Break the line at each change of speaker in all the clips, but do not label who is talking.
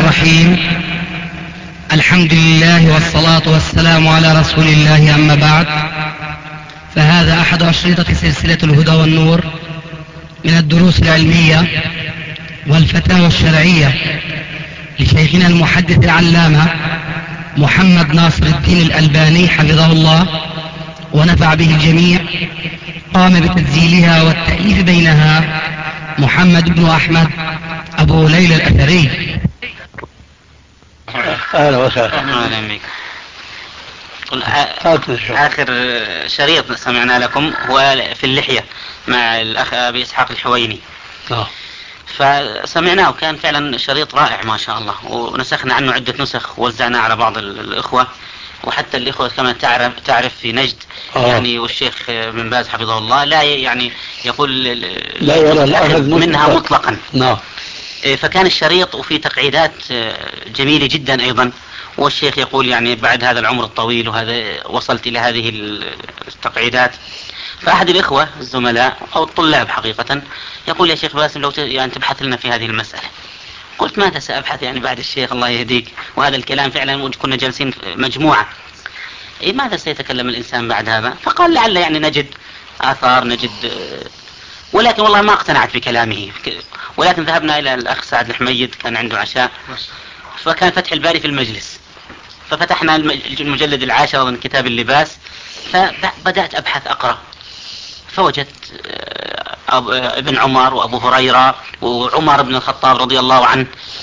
الرحيم. الحمد لله والصلاة والسلام على رسول الله، أما بعد، فهذا أحد أشرطة سلسلة الهدى والنور من الدروس العلمية والفتاوى الشرعية لشيخنا المحدث العلامة محمد ناصر الدين الألباني حفظه الله ونفع به الجميع. قام بتسجيلها والتأليف بينها محمد بن أحمد أبو ليلى الأثري.
أهلا وسهلا.
أهلا بك. آخر شريط سمعنا لكم هو في اللحية مع الأخ أبي إسحاق الحويني، فسمعناه وكان فعلا شريط رائع ما شاء الله، ونسخنا عنه عدة نسخ ووزعناه على بعض الإخوة، وحتى الإخوة كما تعرف في نجد يعني، والشيخ بن باز حفظه الله لا يعني يقول
لا يرى الأخذ
منها مطلقا.
نعم.
فكان الشريط وفي تقعيدات جميلة جدا أيضا، والشيخ يقول يعني بعد هذا العمر الطويل وهذا وصلت إلى هذه التقعيدات. فأحد الإخوة الزملاء أو الطلاب حقيقة يقول يا شيخ باسم لو يعني تبحث لنا في هذه المسألة. قلت ماذا سأبحث يعني بعد الشيخ الله يهديك، وهذا الكلام فعلا كنا جالسين مجموعة، ماذا سيتكلم الإنسان بعد هذا؟ فقال لعل يعني نجد آثار نجد، ولكن والله ما اقتنعت بكلامه. ولكن ذهبنا إلى الأخ سعد الحميد، كان عنده عشاء، فكان فتح الباري في المجلس، ففتحنا المجلد 10 من كتاب اللباس، فبدأت أبحث أقرأ، فوجدت ابن عمر وأبو هريرة وعمر بن الخطاب رضي الله عنه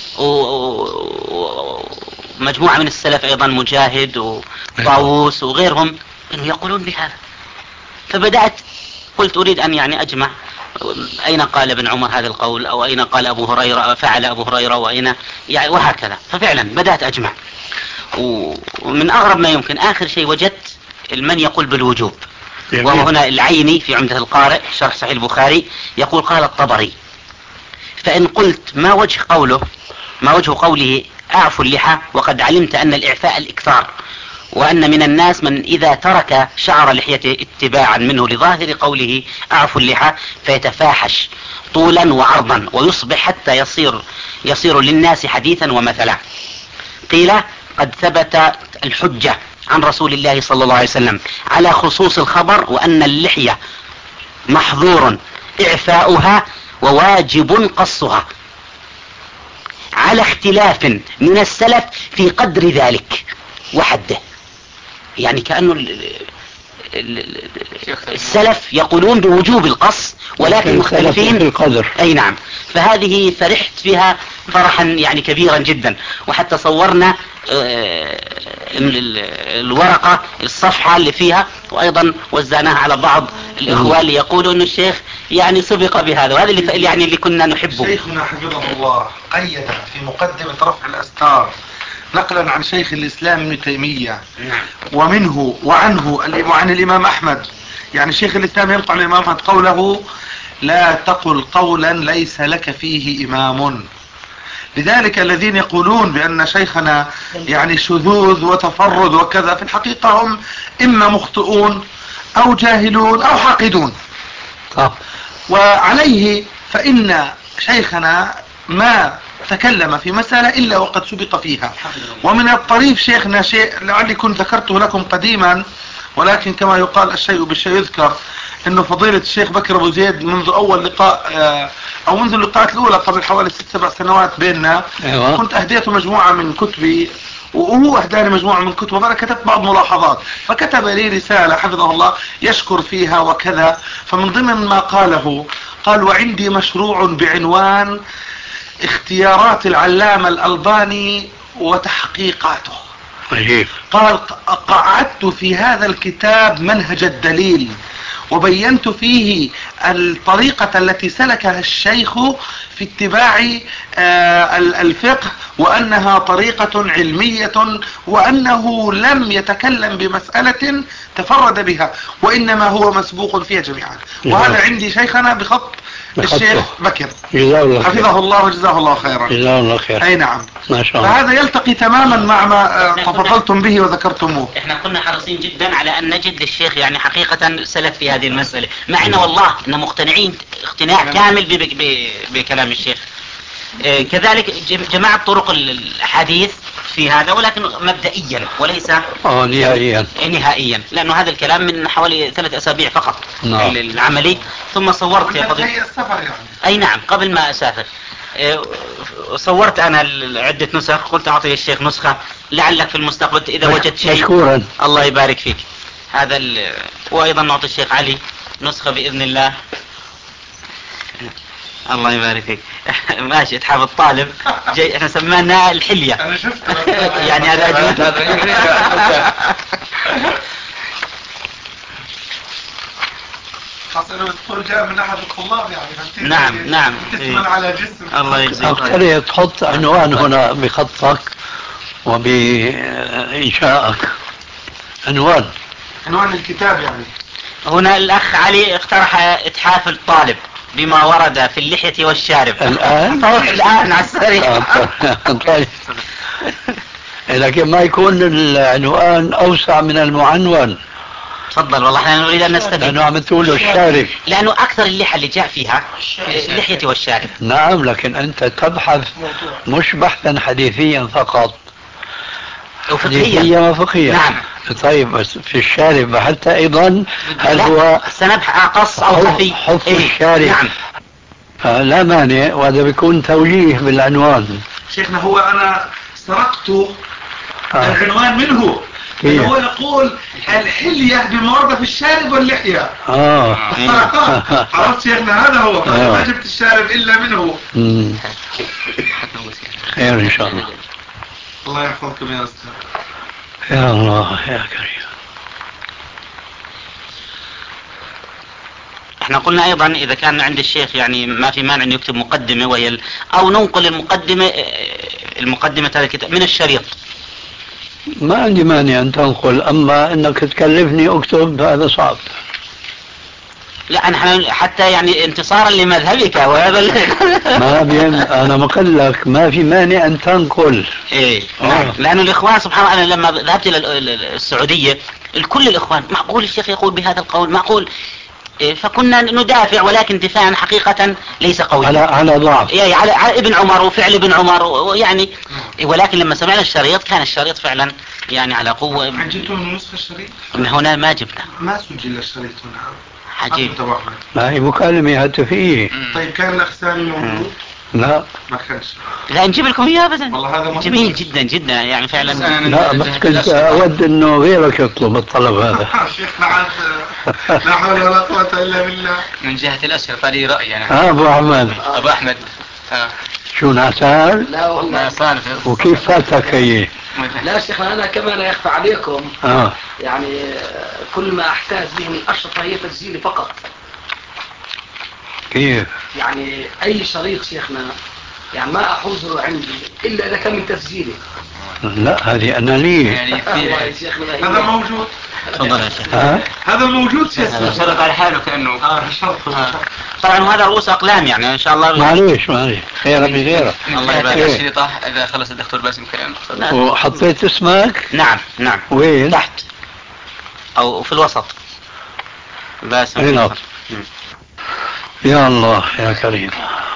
ومجموعة من السلف أيضا، مجاهد وطاووس وغيرهم، إنه يقولون بهذا. فبدأت قلت أريد أن يعني أجمع أين قال ابن عمر هذا القول، أو أين قال أبو هريرة فعل أبو هريرة، وأين يعني، وهكذا. ففعلا بدأت أجمع، ومن أغرب ما يمكن آخر شيء وجدت من يقول بالوجوب، وهو هنا العيني في عمدة القارئ شرح صحيح البخاري يقول قال الطبري. فإن قلت ما وجه قوله أعفوا اللحى، وقد علمت أن الإعفاء الإكثار، وأن من الناس من إذا ترك شعر لحيته اتباعا منه لظاهر قوله أعفوا اللحى فيتفاحش طولا وعرضا ويصبح حتى يصير للناس حديثا ومثلا. قيل قد ثبت الحجة عن رسول الله صلى الله عليه وسلم على خصوص الخبر، وأن اللحية محظور إعفاؤها وواجب قصها، على اختلاف من السلف في قدر ذلك وحده. يعني كأنه السلف يقولون بوجوب القص، ولكن مختلفين
في القدر.
أي نعم. فهذه فرحت فيها فرحا يعني كبيرا جدا، وحتى صورنا الورقة الصفحة اللي فيها، وأيضا وزعناها على بعض الإخوة اللي يقولوا أن الشيخ يعني سبق بهذا، وهذا اللي يعني اللي كنا نحبه.
شيخنا حفظه الله قيد في مقدمة رفع الأستار نقلا عن شيخ الإسلام ابن تيمية ومنه وعنه وعن الإمام أحمد، يعني شيخ الإسلام ينقل عن الإمام أحمد قوله لا تقل قولا ليس لك فيه إمام. لذلك الذين يقولون بأن شيخنا يعني شذوذ وتفرد وكذا، في الحقيقة هم إما مخطئون أو جاهلون أو حاقدون. وعليه فإن شيخنا ما تكلم في مسألة إلا وقد سبق فيها. ومن الطريف شيخنا شيء لعلي كنت ذكرته لكم قديما، ولكن كما يقال الشيء بالشيء يذكر، انه فضيلة الشيخ بكر ابو زيد منذ اول لقاء او منذ اللقاءات الاولى قبل حوالي 6-7 سنوات بيننا، كنت اهديته مجموعة من كتبي وهو اهداني مجموعة من كتبه، فانا كتبت بعض ملاحظات، فكتب لي رسالة حفظه الله يشكر فيها وكذا. فمن ضمن ما قاله قال وعندي مشروع بعنوان اختيارات العلامة الألباني وتحقيقاته. قال قعدت في هذا الكتاب منهج الدليل، وبينت فيه الطريقة التي سلكها الشيخ في اتباع الفقه، وأنها طريقة علمية، وأنه لم يتكلم بمسألة تفرد بها، وإنما هو مسبوق فيها جميعا. وهذا عندي شيخنا بخط الشيخ بكر حفظه الله وجزاه الله خيرا.
جزاه الله خير.
أي نعم،
ما شاء الله.
فهذا يلتقي تماما مع ما تفضلتم به وذكرتموه.
احنا كنا حريصين جدا على أن نجد للشيخ يعني حقيقة سلف في هذه المسألة، مع أنه والله إن مقتنعين اقتناع كامل بكلام الشيخ، كذلك جماعة طرق الحديث في هذا، ولكن مبدئيا وليس نهائيا، لأنه هذا الكلام من حوالي 3 أسابيع فقط.
نعم.
العملي. ثم صورت يا فضيلة
السفر يعني.
أي نعم، قبل ما أسافر صورت أنا عدة نسخ، قلت أعطي الشيخ نسخة لعلك في المستقبل إذا وجدت شيء.
مشكورا.
الله يبارك فيك. هذا وأيضا نعطي الشيخ علي نسخة بإذن الله. الله يبارك فيك. ماشي، اتحاب الطالب احنا سميناه الحلية.
انا شفت
يعني هذا أجمل.
خاصة لو الدكتور جاء من أحد الطلاب يعني.
نعم.
جسما على جسم.
الله يجزيك.
أقترح تحط عنوان هنا بخطك وبإنشائك. عنوان
الكتاب يعني.
هنا الأخ علي اقترح إتحاف الطالب بما ورد في اللحية والشارب. الآن على السريع.
طيب. لكن ما يكون العنوان أوسع من المعنون.
تفضل، والله احنا نريد أن نستفيد.
لأنه عم تقول له الشارب.
لأنه أكثر اللحى اللي جاء فيها اللحية والشارب.
نعم، لكن أنت تبحث مش بحثا حديثيا فقط، حديثيا وفقهيا.
نعم.
طيب، بس في الشارب حتى أيضا هل هو
سنبحث أقص أو خفي؟
حفظ الشارب.
نعم.
لا مانع، وهذا بيكون توجيه بالعنوان.
شيخنا هو أنا سرقت العنوان منه. هو يقول الحلية بما ورد في الشارب واللحية. عرفت شيخنا، هذا هو. ما جبت الشارب إلا منه.
خير إن شاء الله.
الله يحفظكم يا أستاذ.
يا الله يا كريم.
احنا قلنا ايضا اذا كان عند الشيخ يعني ما في مانع انه يكتب مقدمة وهي او ننقل المقدمة هذا الكتاب من الشريط.
ما عندي مانع ان تنقل، اما انك تكلفني اكتب هذا صعب.
لا انا حتى يعني انتصارا لمذهبك وهذا
ما بين انا مقلك ما في مانع ان تنقل.
ايه نعم. لانه الاخوان سبحان الله، انا لما ذهبت الى السعودية الكل الاخوان معقول الشيخ يقول بهذا القول، معقول. فكنا ندافع، ولكن دفاعا حقيقة ليس قويا
على ضعف،
يعني على ابن عمر وفعل ابن عمر ويعني، ولكن لما سمعنا الشريط كان الشريط فعلا يعني على قوة.
عجبتوا من نسخة الشريط؟
من هنا ما جبنا،
ما سجل الشريط هنا.
عجيب.
ما هي مكالمة هاتفية.
طيب كان الأخ سامي موجود؟
لا
ما كانش.
لا نجيب لكم اياه ابدا.
والله هذا
جميل جدا جدا يعني فعلا.
لا بس كنت اود انه غيرك يطلب الطلب هذا.
شيخنا عاد لا حول ولا قوة الا بالله.
من جهة الاشرطة لي رأي يعني.
ابو احمد.
ابو احمد.
شو نعسان؟
لا والله
نعسان.
وكيف فاتك هي؟
لا شيخ، انا كمان لا يخفى عليكم. يعني كل ما احتاج به من الاشرطة هي تسجيلي فقط.
كيف؟
يعني اي شريط شيخنا يعني ما احوزه عندي الا اذا كان من تسجيلي.
لا هذه انانية.
يعني
هذا موجود.
تفضل يا شيخ.
هذا موجود شيخنا.
شرط على حاله كأنه.
شرط.
طبعا هذا رؤوس اقلام يعني ان شاء الله.
معليش خير بغيره.
الله يبارك الشريطة اذا خلص الدكتور باسم كلام.
وحطيت اسمك؟
نعم.
وين؟
تحت او في الوسط. باسم.
يا الله يا كريم.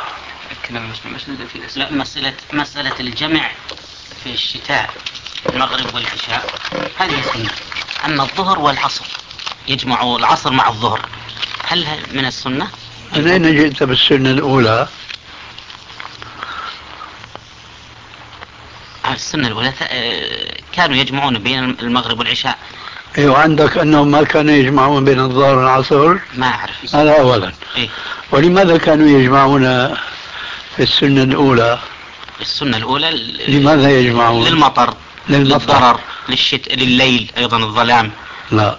لا مسألة الجمع في الشتاء المغرب والعشاء هذه سنة. أما الظهر والعصر يجمع العصر مع الظهر، هل من السنة؟
من أين جئت بالسنة الأولى؟
السنة الأولى كانوا يجمعون بين المغرب والعشاء.
ايوه، عندك انهم ما كانوا يجمعون بين الظهر والعصر؟
ما اعرف
هذا اولا.
إيه؟
ولماذا كانوا يجمعون في السنة الاولى؟
السنة الاولى
لماذا يجمعون؟
للمطر، للضرر، لليل ايضا الظلام.
لا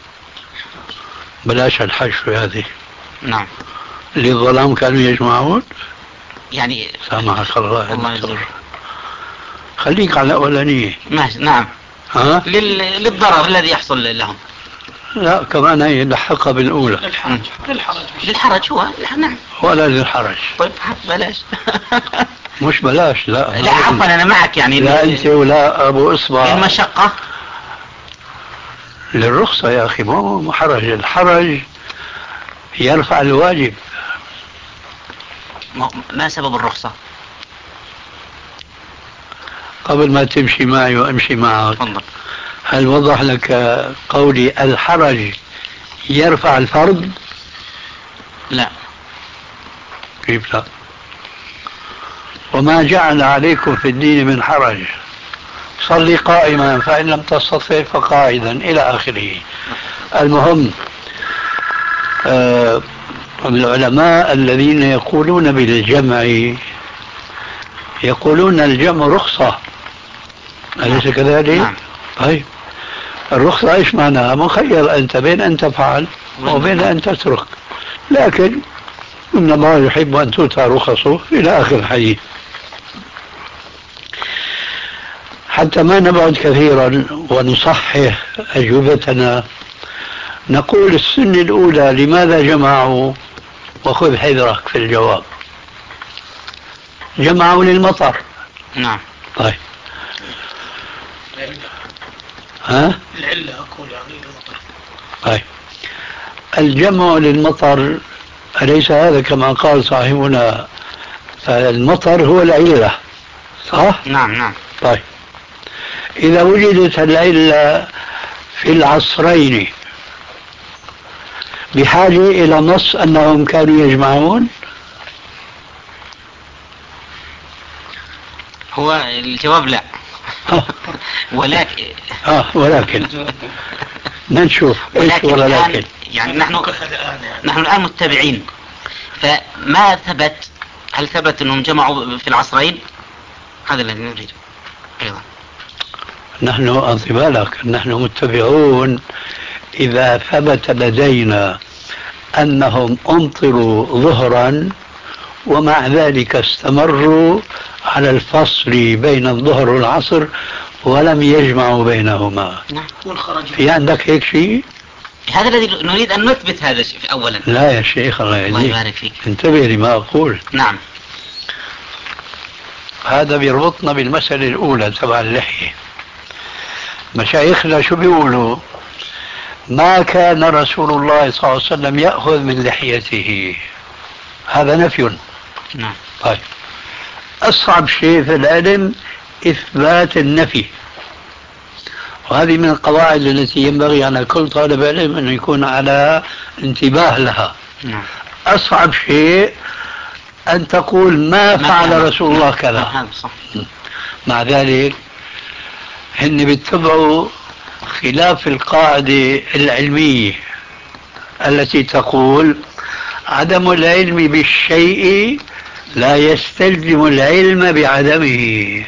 بلاش الحشو هذه.
نعم.
للظلام كانوا يجمعون
يعني.
سامحك الله.
الله يجزاك.
خليك على الاولانية.
ماشي. نعم. للضرر الذي يحصل لهم.
لا كمان هي لحقها بالأولى.
للحرج هو. نعم.
ولا للحرج.
طيب بلاش.
مش بلاش. لا
عفوا أنا معك يعني.
لا أنت ولا أبو إصبع.
المشقة.
للرخصة يا أخي، مو حرج. الحرج يرفع الواجب.
ما سبب الرخصة؟
قبل ما تمشي معي وامشي معك،
تفضل.
هل وضح لك قولي الحرج يرفع الفرض؟
لا.
كيف لا؟ وما جعل عليكم في الدين من حرج، صلي قائما فإن لم تستطع فقاعدا إلى آخره. المهم العلماء الذين يقولون بالجمع يقولون الجمع رخصة، أليس كذلك؟
نعم.
طيب الرخصة ايش معناها؟ مخير انت بين ان تفعل وبين ان تترك، لكن ان الله يحب ان تؤتى رخصه الى اخر الحديث. حتى ما نبعد كثيرا ونصحح اجوبتنا، نقول السنة الاولى لماذا جمعوا؟ وخذ حذرك في الجواب. جمعوا للمطر.
نعم.
طيب ها؟
العلة أقول يعني للمطر.
طيب الجمع للمطر أليس هذا كما قال صاحبنا المطر هو العلة صح؟
نعم نعم.
طيب إذا وجدت العلة في العصرين بحاجة إلى نص أنهم كانوا يجمعون؟
هو الجواب لا. ولكن
نشوف
ولكن يعني نحن الآن متبعين، فما ثبت، هل ثبت أنهم جمعوا في العصرين؟ هذا الذي نريده أيضا.
نحن أنصبالك نحن متبعون إذا ثبت لدينا أنهم أمطروا ظهرا ومع ذلك استمروا على الفصل بين الظهر والعصر ولم يجمعوا بينهما. في عندك هيك شيء؟
هذا الذي نريد أن نثبت هذا الشيء أولا.
لا يا شيخ الله
يبارك فيك،
انتبه لما أقول.
نعم.
هذا بيربطنا بالمسألة الأولى تبع اللحية. مشايخنا شو بيقولوا؟ ما كان رسول الله صلى الله عليه وسلم يأخذ من لحيته، هذا نفي.
نعم.
طيب أصعب شيء في العلم إثبات النفي، وهذه من القواعد التي ينبغي على كل طالب علم أن يكون على انتباه لها.
نعم.
أصعب شيء أن تقول ما فعل رسول الله كذا. مع ذلك هن بيتبعوا خلاف القاعدة العلمية التي تقول عدم العلم بالشيء لا يستلزم العلم بعدمه.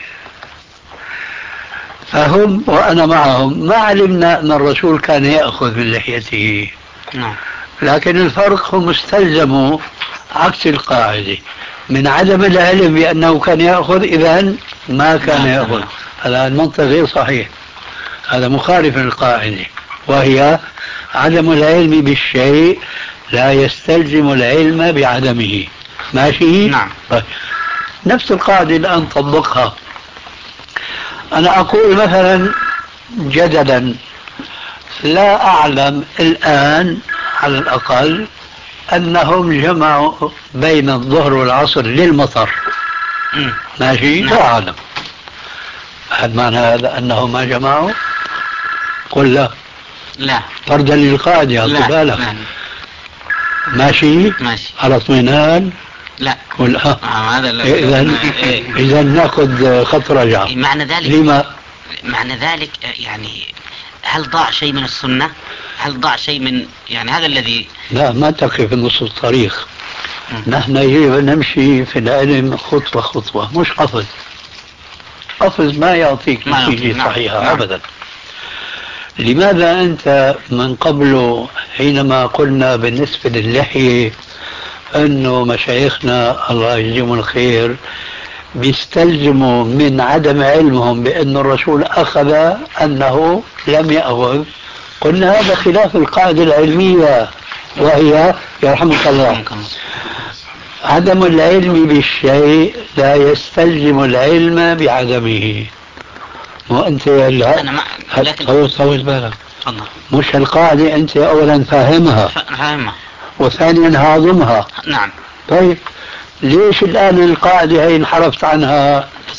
فهم وأنا معهم ما علمنا أن الرسول كان يأخذ من لحيته، لكن الفرق هم استلزموا عكس القاعدة من عدم العلم بأنه كان يأخذ، إذن ما كان يأخذ. هذا المنطق غير صحيح، هذا مخالف للقاعدة، وهي عدم العلم بالشيء لا يستلزم العلم بعدمه. ماشي؟
نعم.
طيب. نفس القاعدة الآن طبقها. أنا أقول مثلا جدلا لا أعلم الآن على الأقل أنهم جمعوا بين الظهر والعصر للمطر. ماشي؟ لا أعلم. هل معنى هذا أنه ما جمعوا؟ قل لا.
لا.
فردا للقاعدة بالك. ماشي؟
ماشي.
على اطمئنان؟
لا.
قل
هذا لا.
إذا نأخذ خط رجعة.
معنى ذلك
لما؟
معنى ذلك يعني هل ضاع شيء من السنة؟ هل ضاع شيء من يعني هذا الذي؟
لا، ما تقف في نص الطريق. نحن يجب أن نمشي في العلم خطوة خطوة، مش قفز. قفز ما يعطيك نتيجة صحيحة. نعم. أبدا. لماذا أنت من قبل حينما قلنا بالنسبة للحية أنه مشايخنا الله يجزيهم الخير بيستلزموا من عدم علمهم بأن الرسول أخذ أنه لم يأخذ؟ قلنا هذا خلاف القاعدة العلمية، وهي يرحمك الله عدم العلم بالشيء لا يستلزم العلم بعدمه. وأنت طول بالك، مش القاعدة أنت أولا فاهمها وثانيا هاضمها.
نعم.
طيب ليش الآن القاعدة هي انحرفت عنها؟
اسمح لي.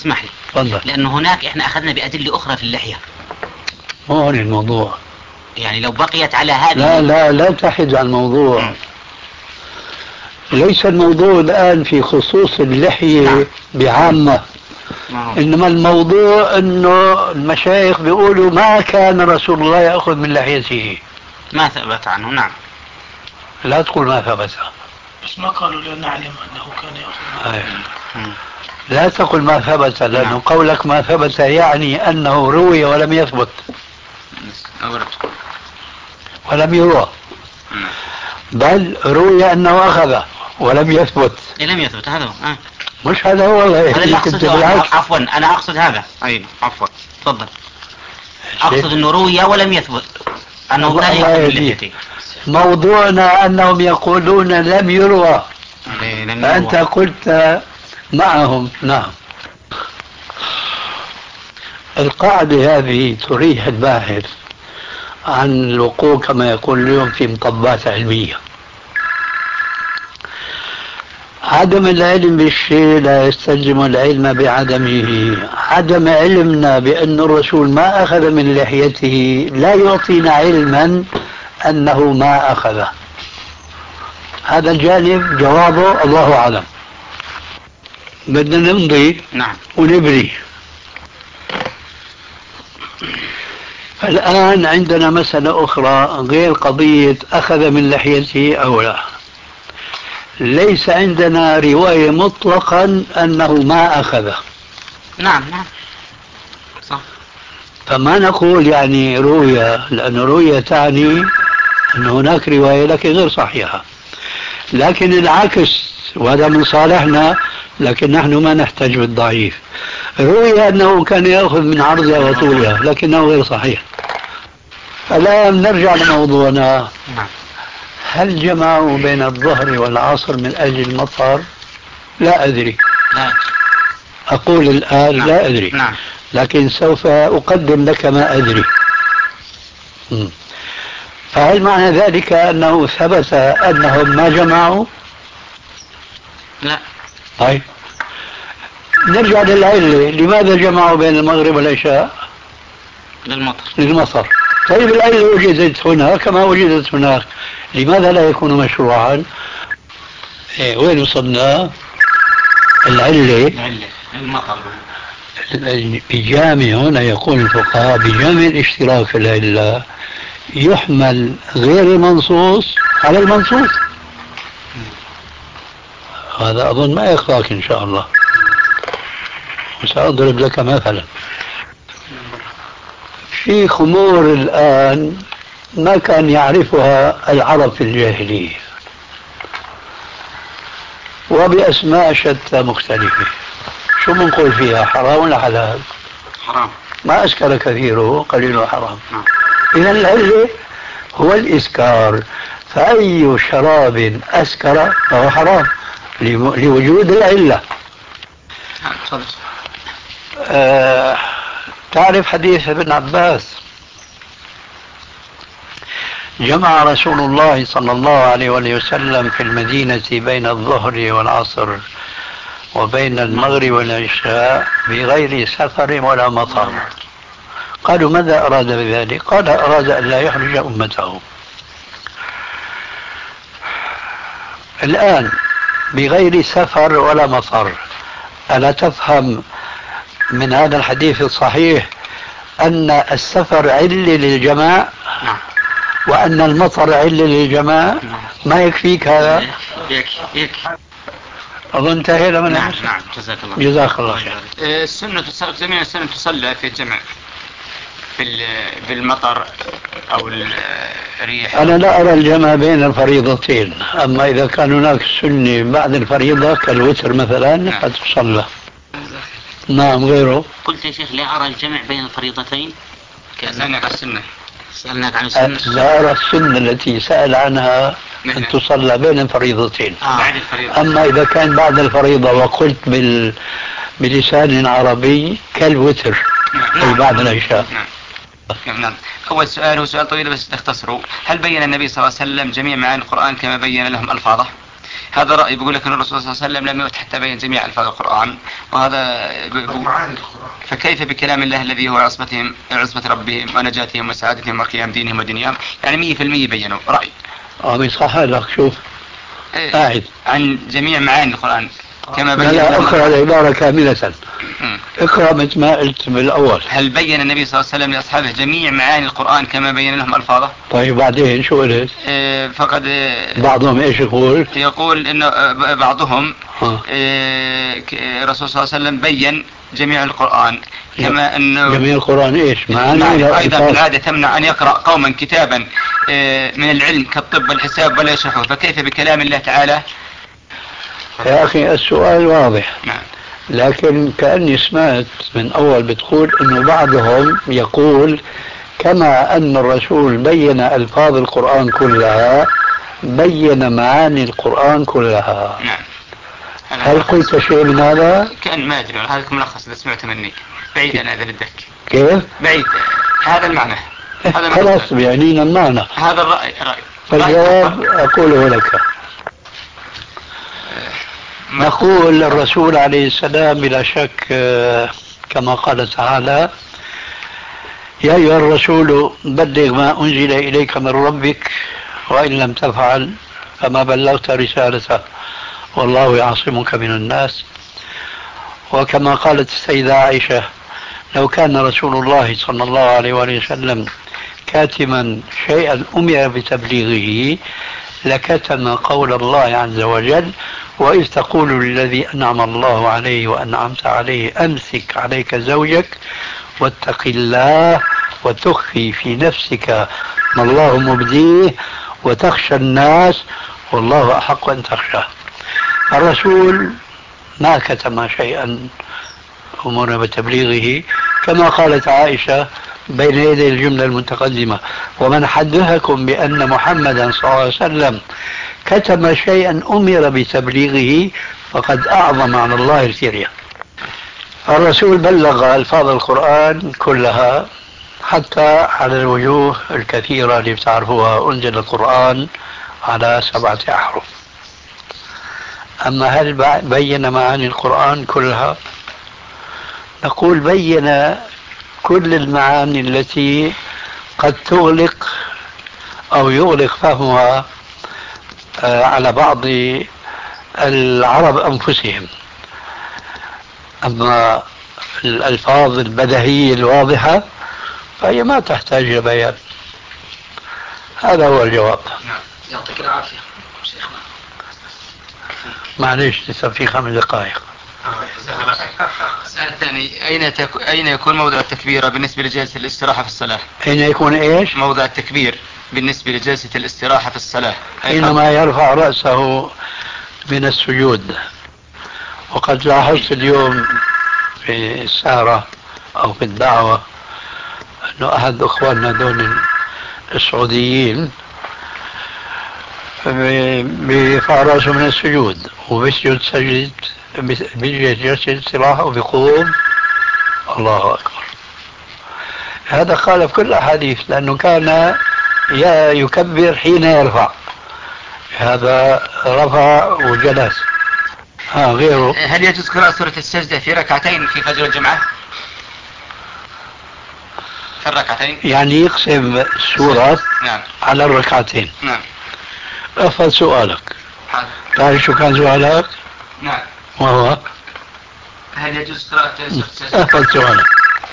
تفضل.
لأنه هناك إحنا أخذنا بأدلة أخرى في اللحية.
هون الموضوع.
يعني لو بقيت على هذه
لا تحد عن الموضوع. ليس الموضوع الآن في خصوص اللحية بعامة، إنما الموضوع إنه المشايخ بيقولوا ما كان رسول الله يأخذ من لحيته.
ما ثبت عنه. نعم.
لا تقول ما ثبت.
بس ما قالوا لأن نعلم أنه كان يأخذ.
لا تقل ما ثبت، لأنه قولك ما ثبت يعني أنه روي ولم يثبت ولم يروى، بل روي أنه أخذ ولم يثبت.
لم يثبت. هذا هو.
مش هذا هو والله.
هذا اللي أقصده. عفوا أنا أقصد هذا. أي عفوا تفضل. أقصد أنه روي ولم يثبت أنه كان يأخذ من لحيته.
موضوعنا أنهم يقولون لم يروى، فأنت قلت معهم. نعم. القاعدة هذه تريح الباحث عن الوقوع كما يقول اليوم في مطبات علمية. عدم العلم بالشيء لا يستلزم العلم بعدمه. عدم علمنا بأن الرسول ما أخذ من لحيته لا يعطينا علما أنه ما أخذ. هذا الجانب جوابه الله أعلم. بدنا نمضي.
نعم.
ونبري. الآن عندنا مسألة أخرى غير قضية أخذ من لحيته أو لا. ليس عندنا رواية مطلقا أنه ما أخذ.
نعم صح.
فما نقول يعني رؤية، لأن رؤية تعني أن هناك رواية لكن غير صحيحة. لكن العكس، وهذا من صالحنا، لكن نحن ما نحتاج بالضعيف. روي أنه كان يأخذ من عرضها وطولها لكنه غير صحيح. الآن نرجع لموضوعنا. هل جمعوا بين الظهر والعصر من أجل المطر؟ لا أدري. أقول الآن لا أدري. لكن سوف أقدم لك ما أدري. فهل معنى ذلك أنه ثبت أنهم ما جمعوا؟
لا.
طيب نرجع للعلة. لماذا جمعوا بين المغرب والعشاء؟ للمطر. طيب العلة وجدت هنا كما وجدت هناك، لماذا لا يكون مشروعا؟ وين وصلنا؟ العلة
المطر.
بجامع هنا يقول الفقهاء بجامع الاشتراك في العلة يحمل غير المنصوص على المنصوص. هذا أظن ما يخفاك إن شاء الله، وسأضرب لك مثلا. في خمور الآن ما كان يعرفها العرب في الجاهلية وبأسماء شتى مختلفة. شو بنقول فيها؟ حرام ولا حلال؟
حرام.
ما أسكر كثيره قليله حرام. إذا العلة هو الإسكار، فأي شراب أسكر فهو حرام لوجود العلة. تعرف حديث ابن عباس؟ جمع رسول الله صلى الله عليه وسلم في المدينة بين الظهر والعصر وبين المغرب والعشاء بغير سفر ولا مطر. قالوا ماذا أراد بذلك؟ قال أراد أن لا يحرج أمته. الآن بغير سفر ولا مطر، ألا تفهم من هذا الحديث الصحيح أن السفر علة للجماع وأن المطر علة للجماع؟ ما يكفيك هذا؟
يكفي.
أظن انتهينا من
نعم.
جزاك الله خير.
السنة تصلى في الجمع بالمطر أو الريح.
أنا لا أرى الجمع بين الفريضتين، أما إذا كان هناك سنة بعد الفريضة كالوتر مثلا فتصلى. نعم. غيره؟
قلت يا شيخ لا أرى الجمع بين الفريضتين. سألناك عن السنة.
لا أرى السنة التي سأل عنها أن تصلى بين الفريضتين.
بعد الفريضة.
أما إذا كان بعد الفريضة وقلت بلسان عربي كالوتر أي بعد العشاء.
نعم. أول سؤال هو سؤال طويل بس تختصره. هل بين النبي صلى الله عليه وسلم جميع معاني القرآن كما بين لهم ألفاظه؟
هذا رأي بيقول لك أن الرسول صلى الله عليه وسلم لم يؤت حتى بين جميع ألفاظ القرآن، وهذا فكيف بكلام الله الذي هو عصمة ربهم ونجاتهم وسعادتهم وقيام دينهم ودنياهم؟ يعني 100% بينوا رأي.
صح لك شوف قاعد
عن جميع معاني القرآن كما بين.
لا اقرأ العبارة كاملة. اقرأ مثل ما قلت بالأول.
هل بين النبي صلى الله عليه وسلم لأصحابه جميع معاني القرآن كما بين لهم ألفاظه؟
طيب بعدين شو قلت؟
فقد
بعضهم ايش يقول؟
يقول انه بعضهم الرسول صلى الله عليه وسلم بين جميع القرآن كما انه
جميع القرآن ايش؟ معاني
ايضا العادة تمنع ان يقرأ قوما كتابا من العلم كالطب والحساب ولا يشرحه، فكيف بكلام الله تعالى؟
يا اخي السؤال واضح.
نعم.
لكن كأني سمعت من أول بتقول أنه بعضهم يقول كما أن الرسول بين ألفاظ القرآن كلها بين معاني القرآن كلها.
نعم.
هل قلت شيء من هذا؟
كأن ما أدري، هذا ملخص إذا سمعت مني. بعيد أنا هذا الدك.
كيف؟
بعيد هذا المعنى.
هذا خلاص بيعنينا المعنى.
هذا الرأي.
فالجواب أقوله لك. نقول الرسول عليه السلام بلا شك كما قال تعالى: يا أيها الرسول بلغ ما أنزل إليك من ربك وإن لم تفعل فما بلغت رسالته والله يعصمك من الناس. وكما قالت السيدة عائشة: لو كان رسول الله صلى الله عليه وسلم كاتما شيئا أمر بتبليغه لكتم قول الله عز وجل: وإذ تقول للذي أنعم الله عليه وأنعمت عليه أمسك عليك زوجك واتق الله وتخفي في نفسك ما الله مبديه وتخشى الناس والله أحق أن تخشاه. الرسول ما كتم شيئا أمر بتبليغه، كما قالت عائشة بين يدي الجملة المتقدمة: ومن حدثكم بأن محمدا صلى الله عليه وسلم كتم شيئا أمر بتبليغه فقد أعظم على الله الكريم. الرسول بلغ ألفاظ القرآن كلها حتى على الوجوه الكثيرة اللي بتعرفوها أنزل القرآن على 7 أحرف. أما هل بين معاني القرآن كلها؟ نقول بين كل المعاني التي قد تغلق أو يغلق فهمها على بعض العرب أنفسهم. أما الألفاظ البديهية الواضحة فهي ما تحتاج إلى بيان. هذا هو الجواب.
يعطيك العافية شيخنا.
معليش لسه في 5 دقائق.
السؤال الثاني: أين يكون موضع التكبير بالنسبة لجلسة الاستراحة في الصلاة؟
أين يكون إيش؟
موضع التكبير بالنسبة لجلسة الاستراحة في الصلاة.
حينما يرفع رأسه من السجود. وقد لاحظت اليوم في السهرة أو في الدعوة أنه أحد أخواننا دون السعوديين بيرفع رأسه من السجود وبيسجد سجد بيجي جلسة استراحة وبيقوم الله أكبر. هذا خالف كل الأحاديث لأنه كان يكبر حين يرفع، هذا رفع وجلس. غيره.
هل يجوز قراءة سورة السجدة في ركعتين في فجر الجمعة؟ في الركعتين؟
يعني يقسم السورة
نعم.
على الركعتين.
نعم.
أفضل سؤالك. تعرف شو كان سؤالك؟
نعم.
وهو
هل يجوز قراءة سورة السجدة؟
أفضل سؤالك.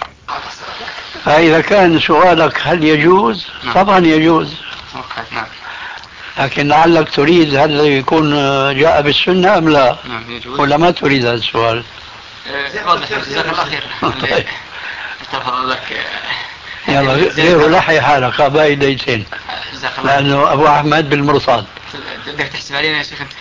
فإذا كان سؤالك هل يجوز؟
نعم.
طبعا يجوز.
نعم.
لكن لعلك تريد هل يكون جاء بالسنة أم لا؟
نعم يجوز.
ولا ما تريد هذا السؤال؟
واضح. جزاك الله خير. تفضل لك.
يلا غيره لحي حالك باقي دقيقتين لأنه أبو أحمد بالمرصاد.
بدك تحسب علينا يا شيخ أنت.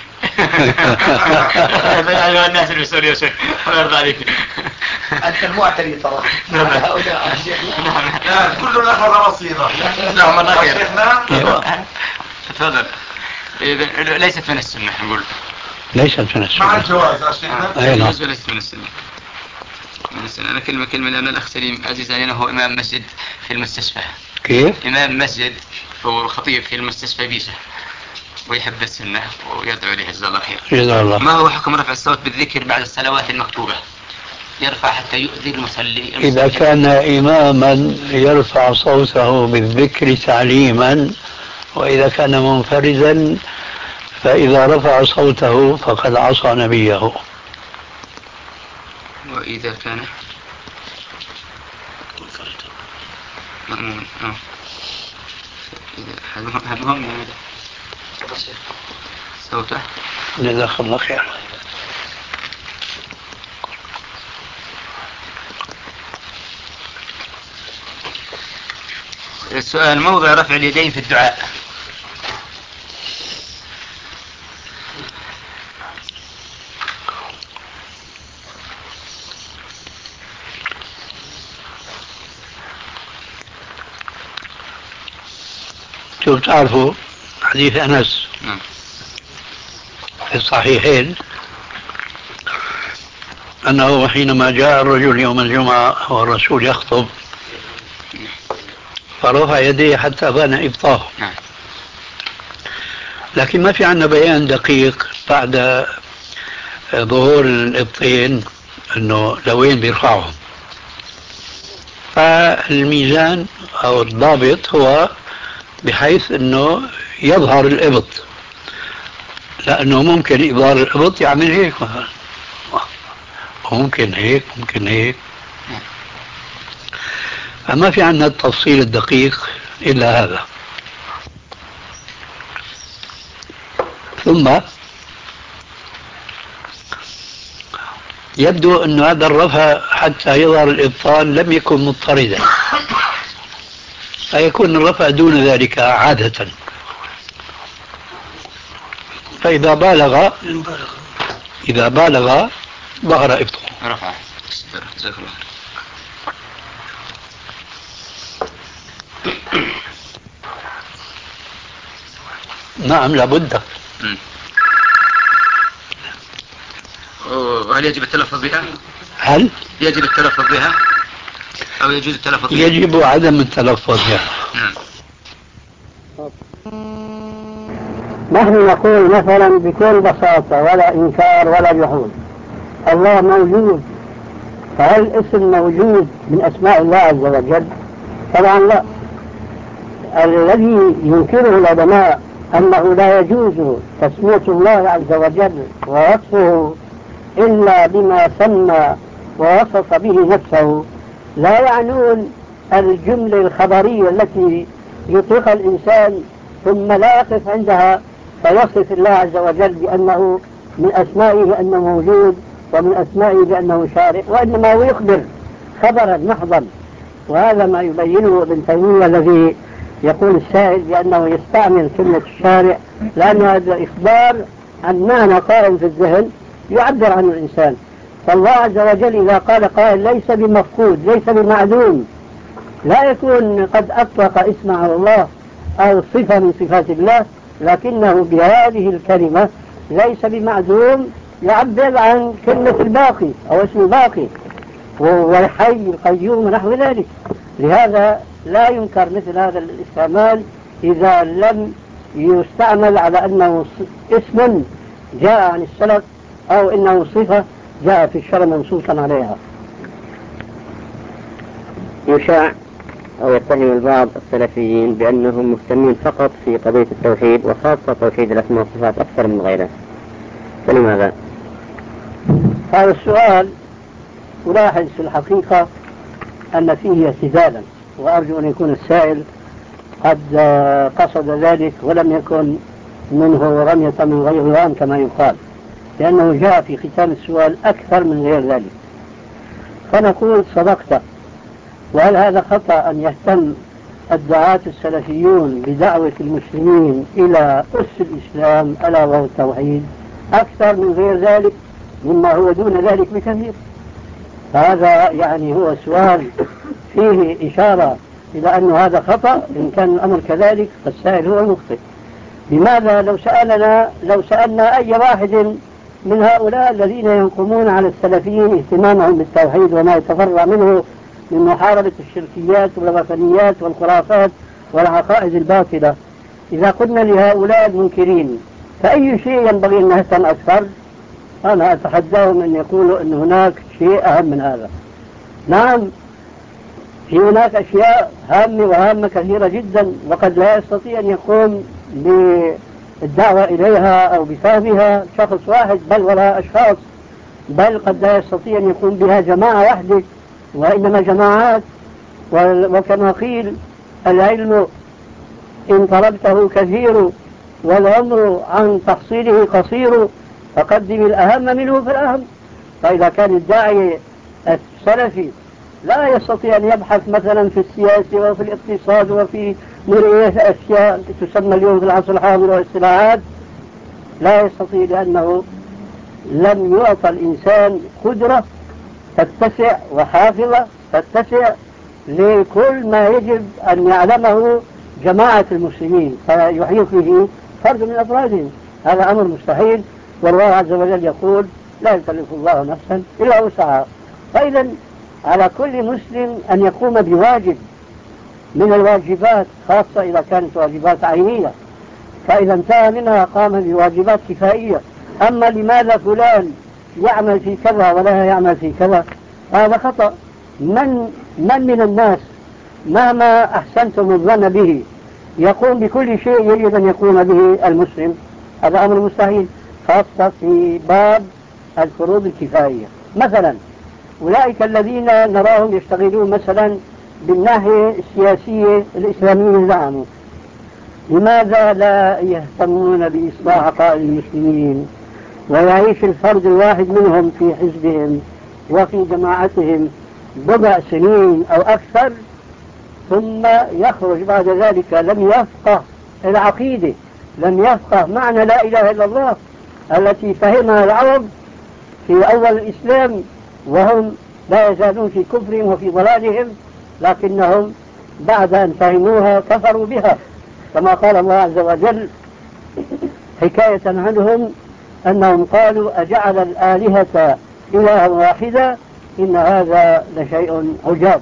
الناس اللي بيسألوا يا شيخ الله يرضى عليك.
أنت المعتري ترى. هؤلاء
كلنا أخذ رصيدة.
نعم الله خير. تفضل. ليست من السنة نقول.
ليست من السنة.
مع الجواز يا شيخنا.
ليست من السنة. أنا كلمة لأن الأخ سليم عزيز علينا هو إمام مسجد في المستشفى.
كيف؟
إمام مسجد هو خطيب في المستشفى بيشة. ويحب السنة ويدعو إليه جزاه الله خير.
جزاه الله.
ما هو حكم رفع الصوت بالذكر بعد الصلوات المكتوبة؟ يرفع حتى يؤذي المصلي.
إذا كان إماما يرفع صوته بالذكر تعليما، وإذا كان منفردا فإذا رفع صوته فقد عصى نبيه.
وإذا كان مأمون هم صوته
جزاك الله خير.
السؤال: موضع رفع اليدين في الدعاء.
شوف، تعرفوا حديث أنس في الصحيحين أنه حينما جاء الرجل يوم الجمعة والرسول يخطب فرفع يديه حتى بان إبطاه، لكن ما في عندنا بيان دقيق بعد ظهور الإبطين أنه لوين بيرفعهم. فالميزان أو الضابط هو بحيث أنه يظهر الإبط، لأنه ممكن إظهار الإبط يعمل هيك مثلا، وممكن هيك ممكن هيك، فما في عندنا التفصيل الدقيق إلا هذا. ثم يبدو أن هذا الرفع حتى يظهر الإبطال لم يكن مضطردا، فيكون الرفع دون ذلك عادة، فإذا بالغ ظهر إبطال.
رفع.
نعم لابد.
وهل يجب التلفظ بها؟
هل
يجب التلفظ بها أو يجوز التلفظ بها؟
يجب عدم التلفظ بها.
نحن نقول مثلا بكل بساطة ولا إنكار ولا جحود: الله موجود. فهل اسم موجود من أسماء الله عز وجل؟ طبعا لا. الذي ينكره العلماء أنه لا يجوز تسمية الله عز وجل ووصفه إلا بما سمى ووصف به نفسه، لا يعنون الجملة الخبرية التي يطلقها الإنسان ثم لا يقف عندها فيصف الله عز وجل بأنه من أسمائه أنه موجود ومن أسمائه بأنه شارع، وإنما هو يخبر خبرا محضا. وهذا ما يبينه ابن تيمية الذي يقول السائل بأنه يستعمل كلمة الشارع لأن هذا إخبار عن معنى قائم في الذهن يعبر عنه الإنسان. فالله عز وجل إذا قال قائل ليس بمفقود ليس بمعدوم، لا يكون قد أطلق اسمه على الله أو صفة من صفات الله، لكنه بهذه الكلمة ليس بمعدوم يعبر عن كلمة الباقي أو اسم الباقي والحي القيوم ونحو ذلك. لهذا لا ينكر مثل هذا الاستعمال إذا لم يستعمل على أنه اسم جاء عن السلف أو إنه صفة جاء في الشرع منصوصا عليها.
يشاع أو يتهم البعض السلفيين بأنهم مهتمين فقط في قضية التوحيد وخاصة توحيد الأسماء والصفات أكثر من غيره، فلماذا؟
هذا السؤال ألاحظ في الحقيقة أن فيه اعتدالا، وأرجو أن يكون السائل قد قصد ذلك ولم يكن منه رمية من غير رام كما يقال، لأنه جاء في ختام السؤال أكثر من غير ذلك. فنقول صدقت. وهل هذا خطأ أن يهتم الدعاة السلفيون بدعوة المسلمين إلى أس الإسلام ألا وهو التوحيد أكثر من غير ذلك مما هو دون ذلك بكثير؟ هذا يعني هو سؤال فيه إشارة إلى أن هذا خطأ. إن كان الأمر كذلك فالسائل هو المخطئ. لماذا لو سألنا أي واحد من هؤلاء الذين ينقمون على السلفيين اهتمامهم بالتوحيد وما يتفرع منه من محاربة الشركيات والوثنيات والخرافات والعقائد الباطلة، إذا قلنا لهؤلاء المنكرين فأي شيء ينبغي أن نهتم أكثر؟ أنا أتحداهم أن يقولوا أن هناك شيء أهم من هذا. نعم، في هناك أشياء هامة وهامة كثيرة جدا، وقد لا يستطيع أن يقوم بالدعوة إليها أو بفهمها شخص واحد بل ولا أشخاص، بل قد لا يستطيع أن يقوم بها جماعة واحدة، وإنما جماعات. وكما قيل العلم إن طلبته كثير والعمر عن تحصيله قصير، فقدم الأهم منه فالأهم. فإذا كان الداعي السلفي لا يستطيع أن يبحث مثلا في السياسة وفي الاقتصاد وفي أشياء تسمى اليوم في العصر الحاضر والاصطلاحات، لا يستطيع، لأنه لم يعطى الإنسان قدرة تتسع وحافظة تتسع لكل ما يجب أن يعلمه جماعة المسلمين فيحيط به فرد من أفرادهم. هذا أمر مستحيل، والله عز وجل يقول لا يكلف الله نفسا إلا وسعها. فإذا على كل مسلم أن يقوم بواجب من الواجبات، خاصة إذا كانت واجبات عينية، فإذا انتهى منها قام بواجبات كفائية. أما لماذا فلان يعمل في كذا ولا يعمل في كذا، هذا خطأ. من الناس مهما أحسنتم الظن به يقوم بكل شيء يجب أن يقوم به المسلم؟ هذا أمر مستحيل، خاصة في باب الفروض الكفائية. مثلا أولئك الذين نراهم يشتغلون مثلا بالناحية السياسية الإسلامية زعموا، لماذا لا يهتمون بإصلاح عقائد المسلمين ويعيش الفرد الواحد منهم في حزبهم وفي جماعتهم بضع سنين أو أكثر ثم يخرج بعد ذلك لم يفقه العقيدة، لم يفقه معنى لا إله إلا الله التي فهمها العرب في أول الإسلام، وهم لا يزالون في كفرهم وفي ضلالهم، لكنهم بعد أن فهموها كفروا بها، كما قال الله عز وجل حكاية عنهم أنهم قالوا أجعل الآلهة إلها واحدة إن هذا لشيء عجاب.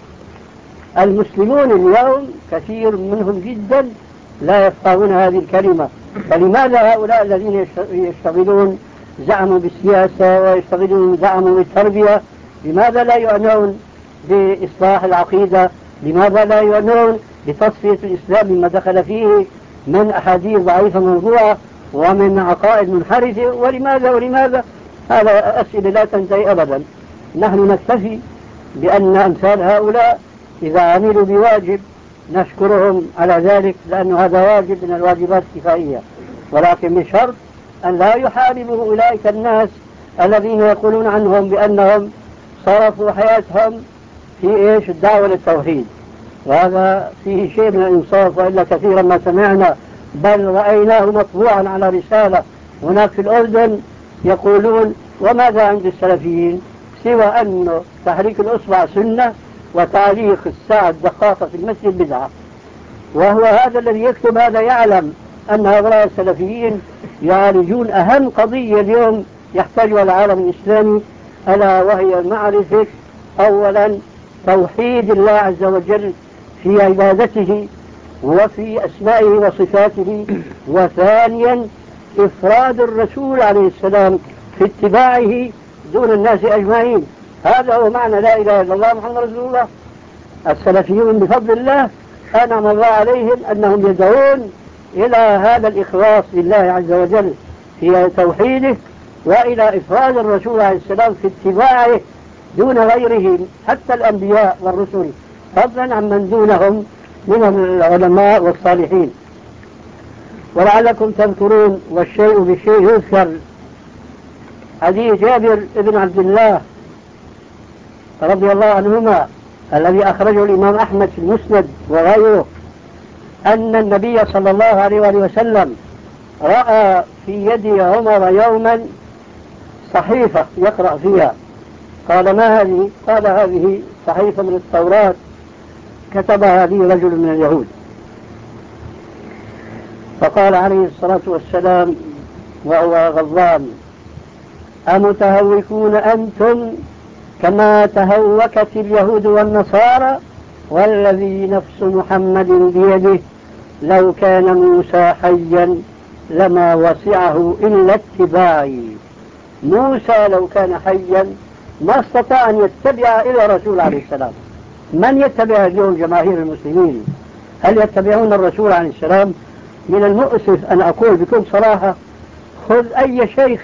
المسلمون اليوم كثير منهم جدا لا يفقهون هذه الكلمة، فلماذا هؤلاء الذين يشتغلون زعموا بالسياسة ويشتغلون زعموا بالتربية لماذا لا يعنون بإصلاح العقيدة؟ لماذا لا يعنون بتصفية الإسلام مما دخل فيه من أحاديث ضعيفة موضوعة ومن عقائد منحرفة؟ ولماذا هذا أسئلة لا تنتهي أبدا. نحن نكتفي بأن أمثال هؤلاء إذا عملوا بواجب نشكرهم على ذلك، لأن هذا واجب من الواجبات الكفائية، ولكن بشرط أن لا يحاربوا أولئك الناس الذين يقولون عنهم بأنهم صرفوا حياتهم في الدعوة للتوحيد، وهذا فيه شيء من الإنصاف، وإلا كثيرا ما سمعنا بل رأيناه مطبوعا على رسالة هناك في الأردن يقولون وماذا عند السلفيين سوى أن تحريك الأصبع سنة وتعليق الساعة الدقاقة في المسجد بدعة. وهو هذا الذي يكتب هذا يعلم أن هؤلاء السلفيين يعالجون أهم قضية اليوم يحتاجها العالم الإسلامي، ألا وهي معرفة أولا توحيد الله عز وجل في عبادته وفي أسمائه وصفاته، وثانيا إفراد الرسول عليه السلام في اتباعه دون الناس أجمعين. هذا هو معنى لا إله إلا الله محمد رسول الله. السلفيون بفضل الله أنعم الله عليهم أنهم يدعون إلى هذا الإخلاص لله عز وجل في توحيده وإلى إفراد الرسول عليه السلام في اتباعه دون غيرهم حتى الأنبياء والرسل، فضلا عن من دونهم من العلماء والصالحين. ولعلكم تذكرون والشيء بالشيء يذكر حديث جابر بن عبد الله رضي الله عنهما الذي أخرجه الإمام أحمد في المسند وغيره، أن النبي صلى الله عليه وسلم رأى في يد عمر يوما صحيفة يقرأ فيها، قال ما هذه؟ قال هذه صحيفة من التوراة كتبها لي رجل من اليهود. فقال عليه الصلاة والسلام وهو غضبان أمتهوكون أنتم كما تهوكت اليهود والنصارى والذي نفس محمد بيده لو كان موسى حيا لما وسعه إلا اتباعي. موسى لو كان حيا ما استطاع أن يتبع إلى رسول عليه السلام. من يتبع اليوم جماهير المسلمين؟ هل يتبعون الرسول عليه السلام؟ من المؤسف أن أقول بكل صراحة، خذ أي شيخ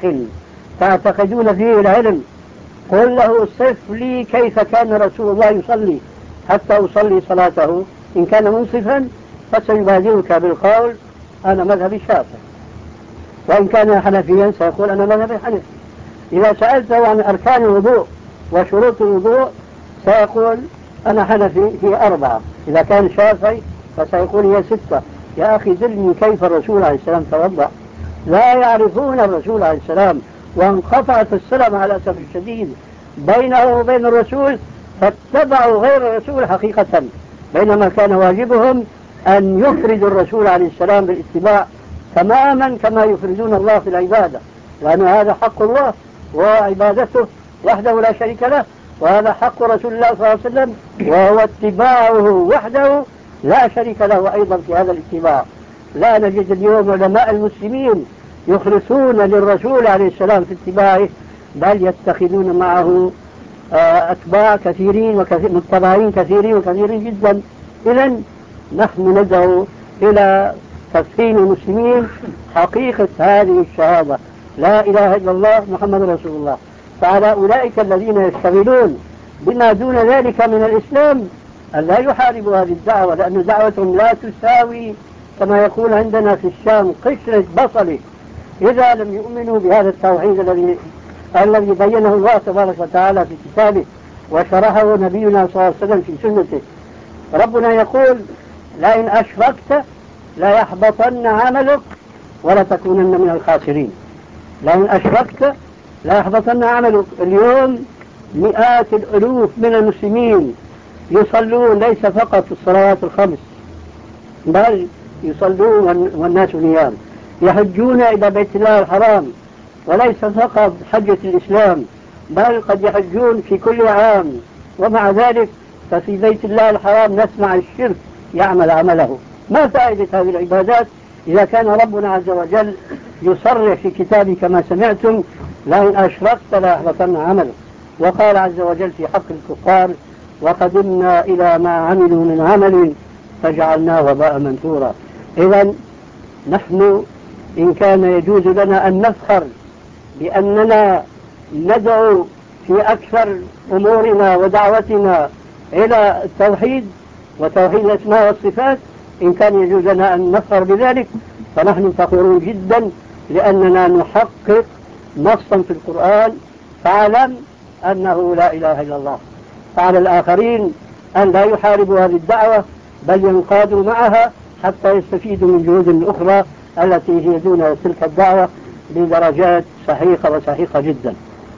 تعتقدون فيه العلم، قل له صف لي كيف كان رسول الله يصلي حتى أصلي صلاته. إن كان منصفا فسيبادرك بالقول أنا مذهب الشافعي، وإن كان حنفيا سيقول أنا مذهب الحنفي. إذا سألته عن أركان الوضوء وشروط الوضوء سيقول أنا حنفي هي 4. إذا كان شافعي فسيقول هي 6. يا أخي دلني كيف الرسول عليه السلام توضأ. لا يعرفون الرسول عليه السلام، وانقطعت السلام على الأسف الشديد بينه وبين الرسول، فاتبعوا غير الرسول حقيقة، بينما كان واجبهم أن يفردوا الرسول عليه السلام بالاتباع تماما كما يفردون الله في العبادة، لأن هذا حق الله وعبادته وحده لا شريك له، وهذا حق رسول الله صلى الله عليه وسلم وهو اتباعه وحده لا شريك له أيضا في هذا الاتباع. لا نجد اليوم علماء المسلمين يخلصون للرسول عليه السلام في اتباعه، بل يتخذون معه أتباع كثيرين متبعين كثيرين جدا. إذن نحن ندعو إلى تفهيم المسلمين حقيقة هذه الشهادة لا إله إلا الله محمد رسول الله. فعلى أولئك الذين يشتغلون بما دون ذلك من الإسلام أن لا يحاربوا هذه الدعوة، لأن دعوتهم لا تساوي كما يقول عندنا في الشام قشرة بصل إذا لم يؤمنوا بهذا التوحيد الذي بينه الله تبارك وتعالى في كتابه وشرحه نبينا صلى الله عليه وسلم في سنته. ربنا يقول لئن أشركت لا يحبطن عملك ولا تكونن من الخاسرين. لئن أشركت لا يحبطن عملك. اليوم مئات الألوف من المسلمين يصلون ليس فقط في الصلوات الخمس، بل يصلون والناس نيام، يحجون إلى بيت الله الحرام، وليس فقط حجة الإسلام بل قد يحجون في كل عام، ومع ذلك ففي بيت الله الحرام نسمع الشرك يعمل عمله. ما فائدة هذه العبادات إذا كان ربنا عز وجل يصرح في كتابه كما سمعتم لئن أشركت لا يحبطن عملك، وقال عز وجل في حق الكفار وقدمنا إلى ما عملوا من عمل فجعلناه وباء منثورا. إذن نحن إن كان يجوز لنا أن نفخر بأننا ندعو في أكثر أمورنا ودعوتنا إلى التوحيد وتوحيد الأسماء والصفات، إن كان يجوز لنا أن نفخر بذلك فنحن فخورون جدا، لأننا نحقق نصا في القرآن فاعلم أنه لا إله إلا الله. فعلى الآخرين أن لا يحاربوا هذه الدعوة بل ينقادوا معها حتى يستفيدوا من جهود أخرى التي هي دون تلك الدعوة بدرجات وسحيقة جدا.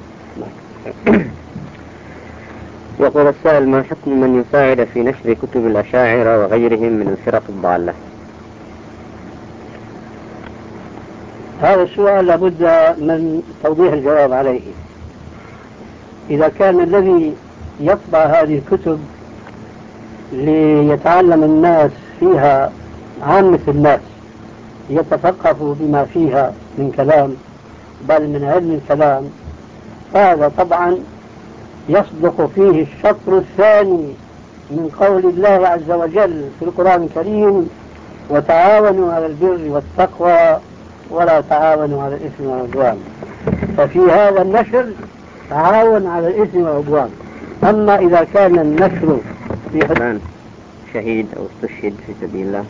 يقول السائل: ما حكم من يساعد في نشر كتب الأشاعرة وغيرهم من الفرق الضالة؟
هذا السؤال لابد من توضيح الجواب عليه. إذا كان الذي يطبع هذه الكتب ليتعلم الناس فيها عامة الناس يتفقهوا بما فيها من كلام بل من علم الكلام، فهذا طبعا يصدق فيه الشطر الثاني من قول الله عز وجل في القرآن الكريم: وتعاونوا على البر والتقوى ولا تعاونوا على الإثم والعدوان. ففي هذا النشر تعاون على الإثم والعدوان. أما إذا كان النشر في
شهيد أو استشهد في سبيل الله،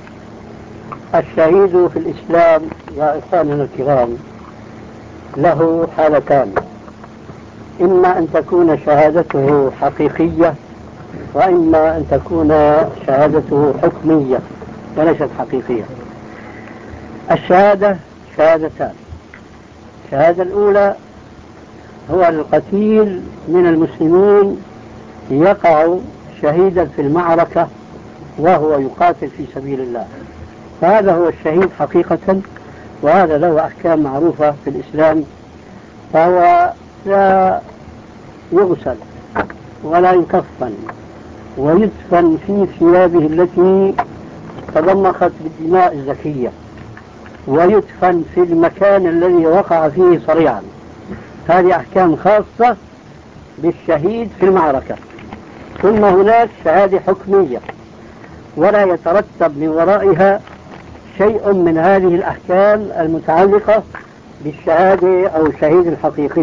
الشهيد في الإسلام يا إخواننا الكرام له حالتان: إما أن تكون شهادته حقيقية، وإما أن تكون شهادته حكمية وليست حقيقية. الشهادة شهادتان: الشهادة الأولى هو القتيل من المسلمين يقع شهيدا في المعركة وهو يقاتل في سبيل الله، فهذا هو الشهيد حقيقة، وهذا له أحكام معروفة في الإسلام، فهو لا يغسل ولا يكفن ويدفن في ثيابه التي تضمخت بالدماء الزكية ويدفن في المكان الذي وقع فيه صريعا. هذه أحكام خاصة بالشهيد في المعركة. ثم هناك شهادة حكمية ولا يترتب من ورائها شيء من هذه الأحكام المتعلقة بالشهادة أو الشهيد الحقيقي.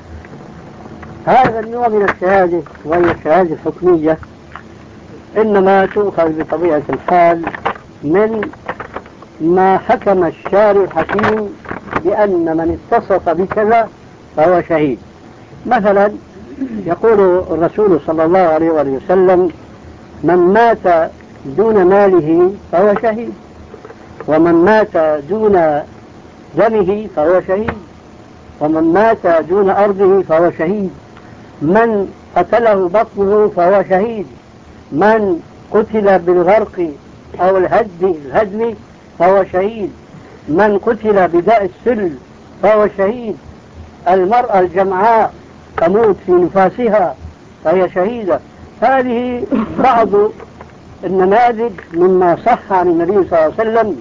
هذا النوع من الشهادة وهي الشهادة الحكمية إنما تؤخذ بطبيعة الحال من ما حكم الشارع الحكيم بأن من اتصف بكذا فهو شهيد. مثلا يقول الرسول صلى الله عليه وسلم: من مات دون ماله فهو شهيد، ومن مات دون دمه فهو شهيد، ومن مات دون أرضه فهو شهيد، من قتله بطنه فهو شهيد، من قتل بالغرق أو الهدم فهو شهيد، من قتل بداء السل فهو شهيد، المرأة الجمعاء تموت في نفاسها فهي شهيدة. هذه بعض النماذج مما صح عن النبي صلى الله عليه وسلم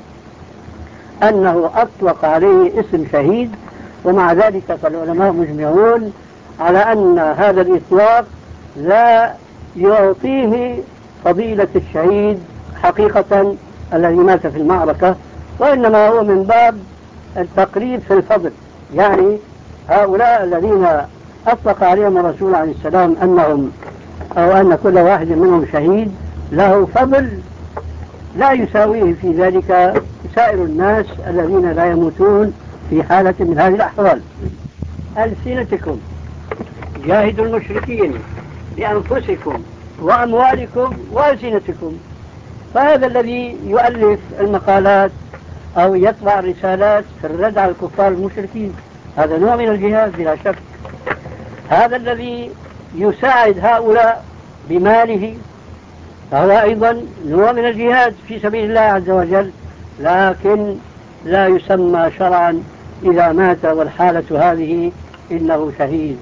أنه أطلق عليه اسم شهيد، ومع ذلك فالعلماء مجمعون على أن هذا الإطلاق لا يعطيه فضيلة الشهيد حقيقة الذي مات في المعركة، وإنما هو من باب التقريب في الفضل. يعني هؤلاء الذين أطلق عليهم الرسول عليه السلام أنهم أو أن كل واحد منهم شهيد له فضل لا يساويه في ذلك سائر الناس الذين لا يموتون في حالة من هذه الأحوال. ألسنتكم جاهدوا المشركين بأنفسكم وأموالكم وألسنتكم. فهذا الذي يؤلف المقالات أو يطبع رسالات في الرد على الكفار المشركين هذا نوع من الجهاد بلا شك. هذا الذي يساعد هؤلاء بماله فهو أيضا نوع من الجهاد في سبيل الله عز وجل، لكن لا يسمى شرعا إذا مات والحالة هذه إنه شهيد.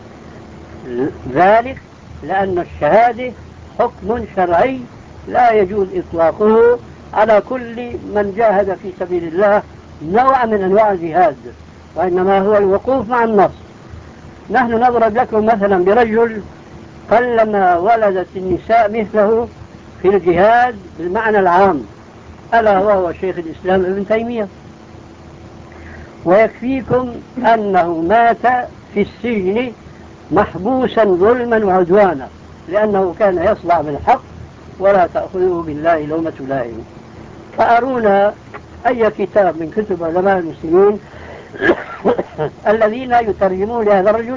ذلك لأن الشهادة حكم شرعي لا يجوز إطلاقه على كل من جاهد في سبيل الله نوع من أنواع الجهاد، وإنما هو الوقوف مع النص. نحن نضرب لكم مثلا برجل قلما ولدت النساء مثله في الجهاد بالمعنى العام، ألا وهو شيخ الإسلام ابن تيمية. ويكفيكم أنه مات في السجن محبوسا ظلما وعدوانا لأنه كان يصلع بالحق ولا تأخذه بالله لومة لائم. فأرونا أي كتاب من كتب علماء المسلمين الذين يترجمون لهذا الرجل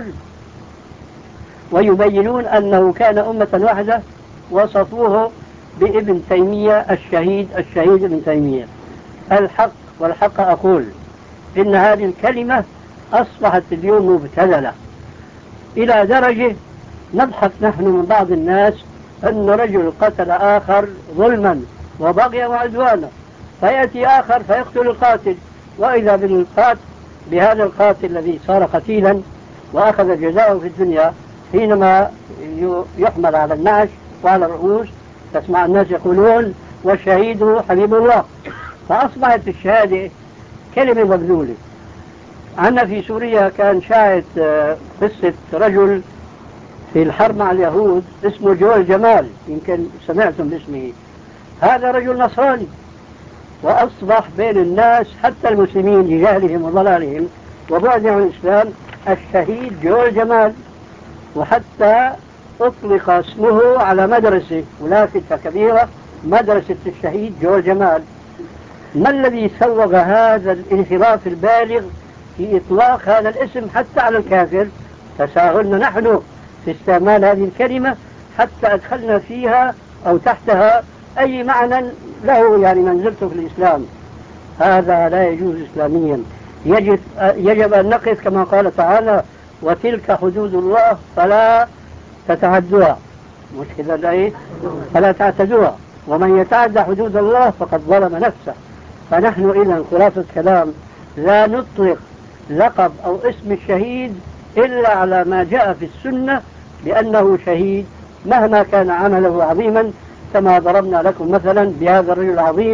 ويبينون أنه كان أمة واحدة وصفوه بابن تيمية الشهيد ابن تيمية. الحق والحق أقول إن هذه الكلمة أصبحت اليوم مبتذلة إلى درجة نضحك نحن من بعض الناس أن رجل قتل آخر ظلما وبغيا وعدوانا، فيأتي آخر فيقتل القاتل، وإذا بهذا القاتل الذي صار قتيلا وأخذ جزاءه في الدنيا حينما يحمل على النعش وعلى الرؤوس تسمع الناس يقولون والشهيد حبيب الله. فأصبحت الشهادة كلمة مبذولة. عندنا في سوريا كان شاهد قصة رجل في الحرب مع اليهود اسمه جوال جمال، يمكن سمعتم باسمه. هذا رجل نصراني وأصبح بين الناس حتى المسلمين لجهلهم وضلالهم وبعدهم عن الإسلام الشهيد جوال جمال، وحتى أطلق اسمه على مدرسة ولافتة كبيرة مدرسة الشهيد جوال جمال. ما الذي سوغ هذا الانحراف البالغ في إطلاق هذا الاسم حتى على الكافر؟ تساهلنا نحن في استعمال هذه الكلمة حتى أدخلنا فيها أو تحتها أي معنى له يعني منزلته في الإسلام. هذا لا يجوز إسلاميا. يجب أن نقف كما قال تعالى وتلك حدود الله فلا تتعدوها، مش كذا إيه؟ فلا تعتدوها، ومن يتعدى حدود الله فقد ظلم نفسه. فنحن إذا خلاصة كلام لا نطلق لقب أو اسم الشهيد إلا على ما جاء في السنة بأنه شهيد مهما كان عمله عظيما، كما ضربنا لكم مثلا بهذا الرجل العظيم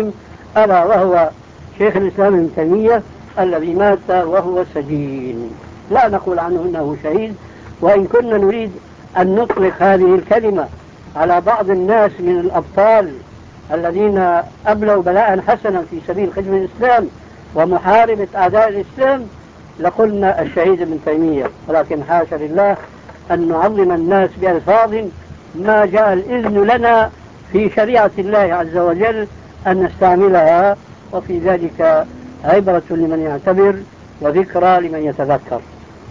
ألا وهو شيخ الإسلام ابن تيمية الذي مات وهو سجين. لا نقول عنه إنه شهيد، وإن كنا نريد أن نطلق هذه الكلمة على بعض الناس من الأبطال الذين أبلوا بلاء حسنا في سبيل خدمة الإسلام ومحاربة أعداء الإسلام لقلنا الشهيد ابن تيمية، ولكن حاشا لله أن نعظم الناس بألفاظ ما جاء الإذن لنا في شريعة الله عز وجل أن نستعملها، وفي ذلك عبرة لمن يعتبر وذكرى لمن يتذكر.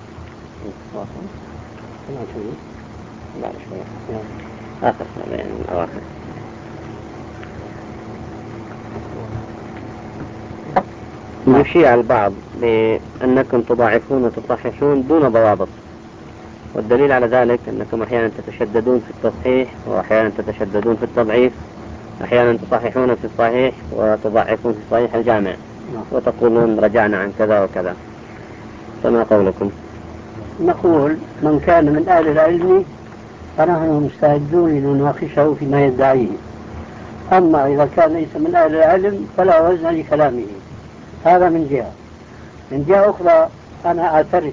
يشيع البعض بأنكم تضاعفون وتصححون دون ضوابط، والدليل على ذلك أنكم أحيانا تتشددون في التصحيح وأحيانا تتشددون في التضعيف، أحيانا تصححون في الصحيح وتضعفون في الصحيح الجامع، وتقولون رجعنا عن كذا وكذا، فما قولكم؟
نقول من كان من أهل العلم فنحن مستعدون لنناقشه فيما يدعيه، أما إذا كان ليس من أهل العلم فلا وزن لكلامه. هذا من جهة. من جهة أخرى أنا أعترف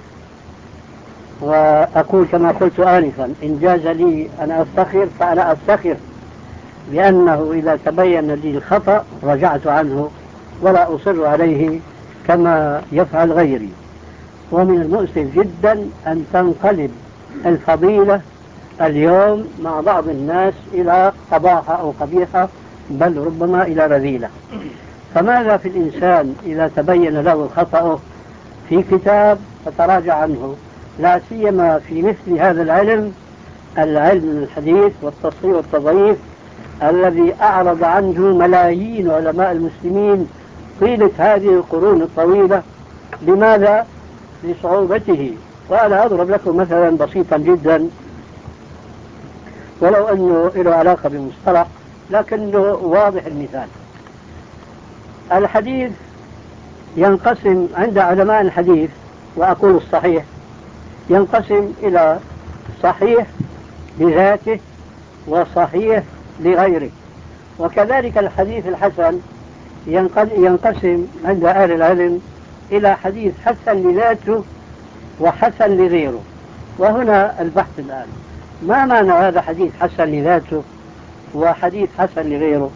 وأقول كما قلت آنفا، إن جاز لي أن أفتخر فأنا أفتخر لأنه إذا تبين لي الخطأ رجعت عنه ولا أصر عليه كما يفعل غيري. ومن المؤسف جدا أن تنقلب الفضيلة اليوم مع بعض الناس إلى قباحة أو قبيحة، بل ربما إلى رذيلة. فماذا في الإنسان إذا تبين له خطأه في كتاب فتراجع عنه، لا سيما في مثل هذا العلم الحديث والتصحيح والتضعيف الذي أعرض عنه ملايين علماء المسلمين طيلة هذه القرون الطويلة. لماذا؟ لصعوبته. وأنا أضرب لكم مثلا بسيطا جدا، ولو أنه له علاقة بالمصطلح لكنه واضح المثال. الحديث ينقسم عند علماء الحديث، وأقول الصحيح، ينقسم إلى صحيح بذاته وصحيح لغيره، وكذلك الحديث الحسن ينقسم عند أهل العلم إلى حديث حسن لذاته وحسن لغيره. وهنا البحث الآن، ما معنى هذا حديث حسن لذاته وحديث حسن لغيره؟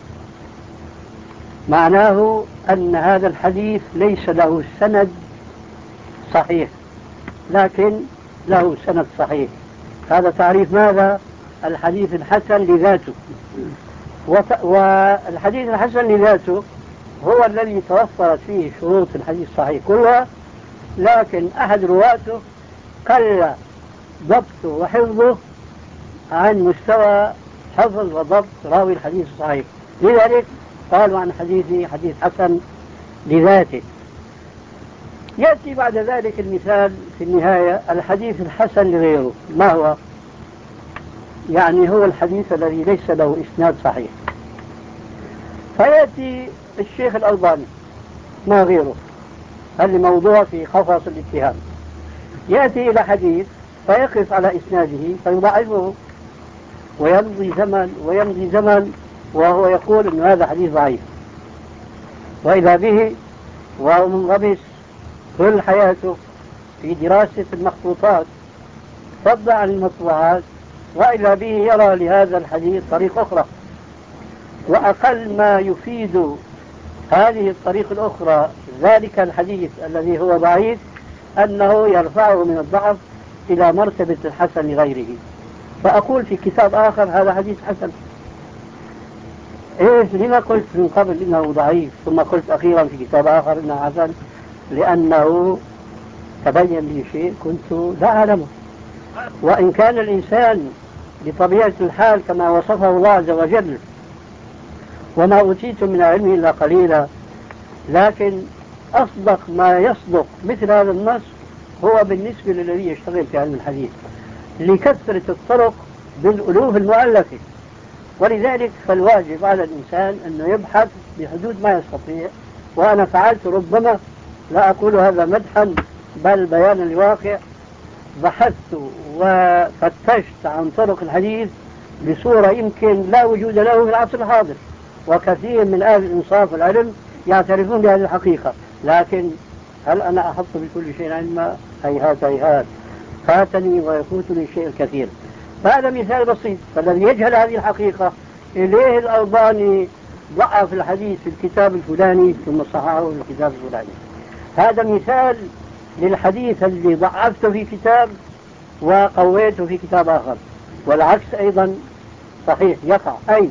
معناه أن هذا الحديث ليس له سند صحيح لكن له سند صحيح. هذا تعريف ماذا؟ الحديث الحسن لذاته. والحديث الحسن لذاته هو الذي توفرت فيه شروط الحديث الصحيح كلها، لكن أحد رواته قل ضبطه وحفظه عن مستوى حفظ وضبط راوي الحديث الصحيح، لذلك قالوا عن حديثه حديث حسن لذاته. يأتي بعد ذلك المثال في النهاية، الحديث الحسن لغيره ما هو؟ يعني هو الحديث الذي ليس له إسناد صحيح. فيأتي الشيخ الألباني ما غيره، هذا موضوع في قفص الاتهام، يأتي إلى حديث فيقف على إسناده فيضعفه، ويمضي زمن وهو يقول أن هذا حديث ضعيف، وإذا به وهو منغمس كل حياته في دراسة المخطوطات فضلا عن المطبوعات، وإذا به يرى لهذا الحديث طريق أخرى، وأقل ما يفيد هذه الطريق الأخرى ذلك الحديث الذي هو ضعيف أنه يرفعه من الضعف إلى مرتبة الحسن لغيره. فأقول في كتاب آخر هذا حديث حسن. لما قلت من قبل إنه ضعيف ثم قلت أخيرا في كتاب آخر إنه حسن؟ لأنه تبين لي شيء كنت لا أعلمه. وإن كان الإنسان بطبيعة الحال كما وصفه الله عز وجل وما أوتيتم من علمه إلا قليلا، لكن أصدق ما يصدق مثل هذا النص هو بالنسبة للذي يشتغل في علم الحديث لكثرة الطرق بالألوف المؤلفة. ولذلك فالواجب على الإنسان أنه يبحث بحدود ما يستطيع. وأنا فعلت، ربما لا أقول هذا مدحا بل بيانا لواقع، بحثت وفتشت عن طرق الحديث بصورة يمكن لا وجود له في العصر الحاضر، وكثير من أهل الإنصاف والعلم يعترفون بهذه الحقيقة. لكن هل أنا أحط بكل شيء علما؟ هيهات هيهات، فاتني ويفوتني الشيء الكثير. فهذا مثال بسيط. فالذي يجهل هذه الحقيقة إليه الألباني ضعف الحديث في الكتاب الفلاني ثم صححه في الكتاب الفلاني. هذا مثال للحديث اللي ضعفته في كتاب وقويته في كتاب آخر، والعكس أيضا صحيح يقع. أي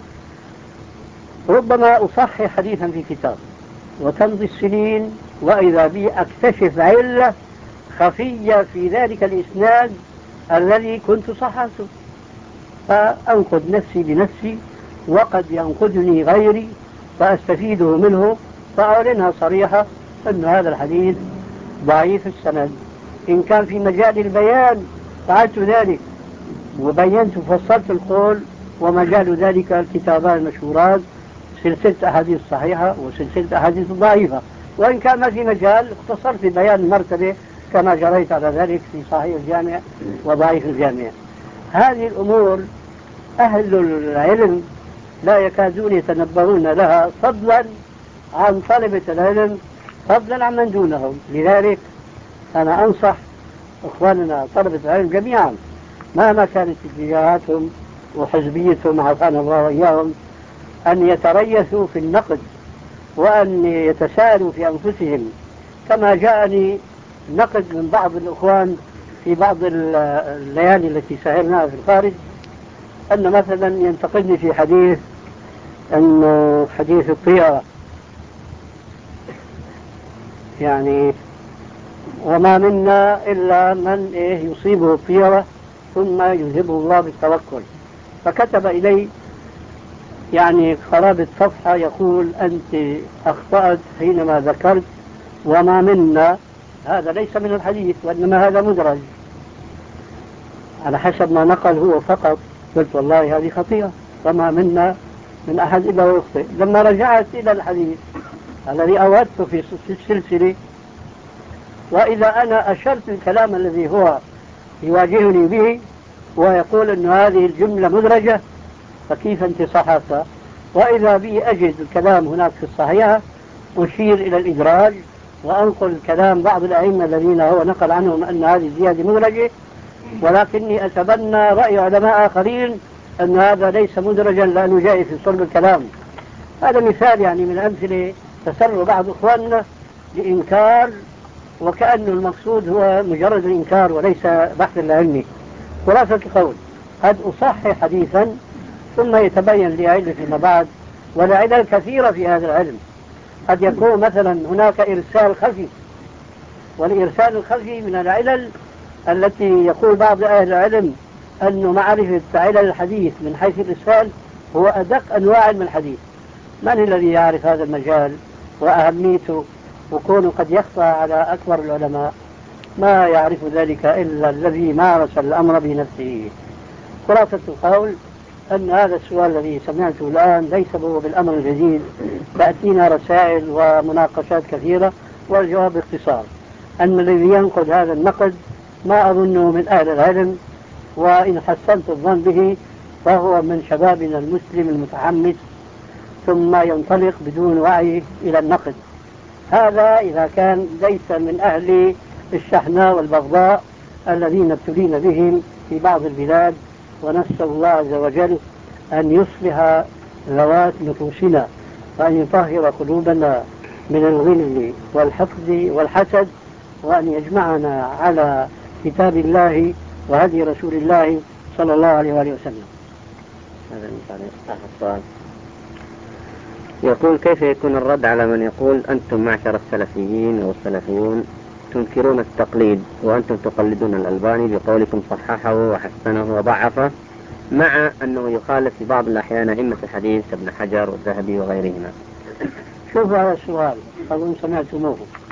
ربما أصحح حديثا في كتاب وتمضي السنين وإذا بي أكتشف علة خفية في ذلك الإسناد الذي كنت صححته، فأنقذ نفسي بنفسي وقد ينقذني غيري فأستفيده منه، فأعلنها صريحة أن هذا الحديث ضعيف السند. إن كان في مجال البيان فعلت ذلك وبينت وفصلت القول، ومجال ذلك الكتابان المشهورات سلسلة أحاديث صحيحة وسلسلة أحاديث ضعيفة. وإن كان ما في مجال اختصرت ببيان المرتبة كما جريت على ذلك في صحيح الجامع وضعيف الجامع. هذه الأمور أهل العلم لا يكادون يتنبهون لها، فضلا عن طلبة العلم، فضلا عن من دونهم. لذلك أنا أنصح إخواننا طلبة العلم جميعا مهما كانت اتجاهاتهم وحزبيتهم عافانا الله وإياهم أن يتريثوا في النقد وأن يتساءلوا في أنفسهم. كما جاءني نقد من بعض الإخوان في بعض الليالي التي سهرناها في الخارج، أن مثلا ينتقدني في حديث أنه حديث الطيرة، يعني وما منا إلا من يصيبه الطيرة ثم يذهبه الله بالتوكل. فكتب إلي يعني قرابة صفحة يقول أنت أخطأت حينما ذكرت وما منا، هذا ليس من الحديث وإنما هذا مدرج على حسب ما نقل هو فقط. قلت والله هذه خطيئة، وما منا من أحد إلا ويخطئ. لما رجعت إلى الحديث الذي أودته في السلسلة، وإذا أنا أشرت الكلام الذي هو يواجهني به ويقول أن هذه الجملة مدرجة فكيف أنت صححتها؟ وإذا بي أجد الكلام هناك في الصحيحة أشير إلى الإدراج وأنقل كلام بعض الأئمة الذين هو نقل عنهم أن هذه الزيادة مدرجة، ولكني أتبنى رأي علماء آخرين أن هذا ليس مدرجا لأنه جاي في صلب الكلام. هذا مثال يعني من أمثلة تسر بعض إخواننا لإنكار، وكأن المقصود هو مجرد الإنكار وليس بحث علمي. خلاصة القول قد أصحح حديثا ثم يتبين لي علة فيما بعد، والعلل كثيرة في هذا العلم. قد يكون مثلا هناك إرسال خفي، والإرسال الخفي من العلل التي يقول بعض أهل العلم أن معرفة علل الحديث من حيث الإرسال هو أدق أنواع علم الحديث. من الذي يعرف هذا المجال وأهميته وكونه قد يخفى على أكبر العلماء؟ ما يعرف ذلك إلا الذي مارس الأمر بنفسه. خلاصة القول أن هذا السؤال الذي سمعته الآن ليس هو بالأمر الجديد، تأتينا رسائل ومناقشات كثيرة، والجواب باختصار أن الذي ينقد هذا النقد ما أظنه من أهل العلم، وإن حسنت الظن به فهو من شبابنا المسلم المتحمس ثم ينطلق بدون وعي إلى النقد. هذا إذا كان ليس من أهل الشحناء والبغضاء الذين ابتلينا بهم في بعض البلاد، ونسأل الله عز وجل أن يصلح ذوات نفوسنا وأن يطهر قلوبنا من الغل والحقد والحسد، وأن يجمعنا على كتاب الله وهدي رسول الله صلى الله عليه وآله وسلم.
هذا السؤال يقول: كيف يكون الرد على من يقول أنتم معشر السلفيين والسلفيون تنكرون التقليد وأنتم تقلدون الألباني بقولكم صححه وحسنه وضعفه، مع أنه يخالف في بعض الأحيان أئمة الحديث ابن حجر والذهبي وغيرهما؟
شوف هذا السؤال أظن سمعتموه.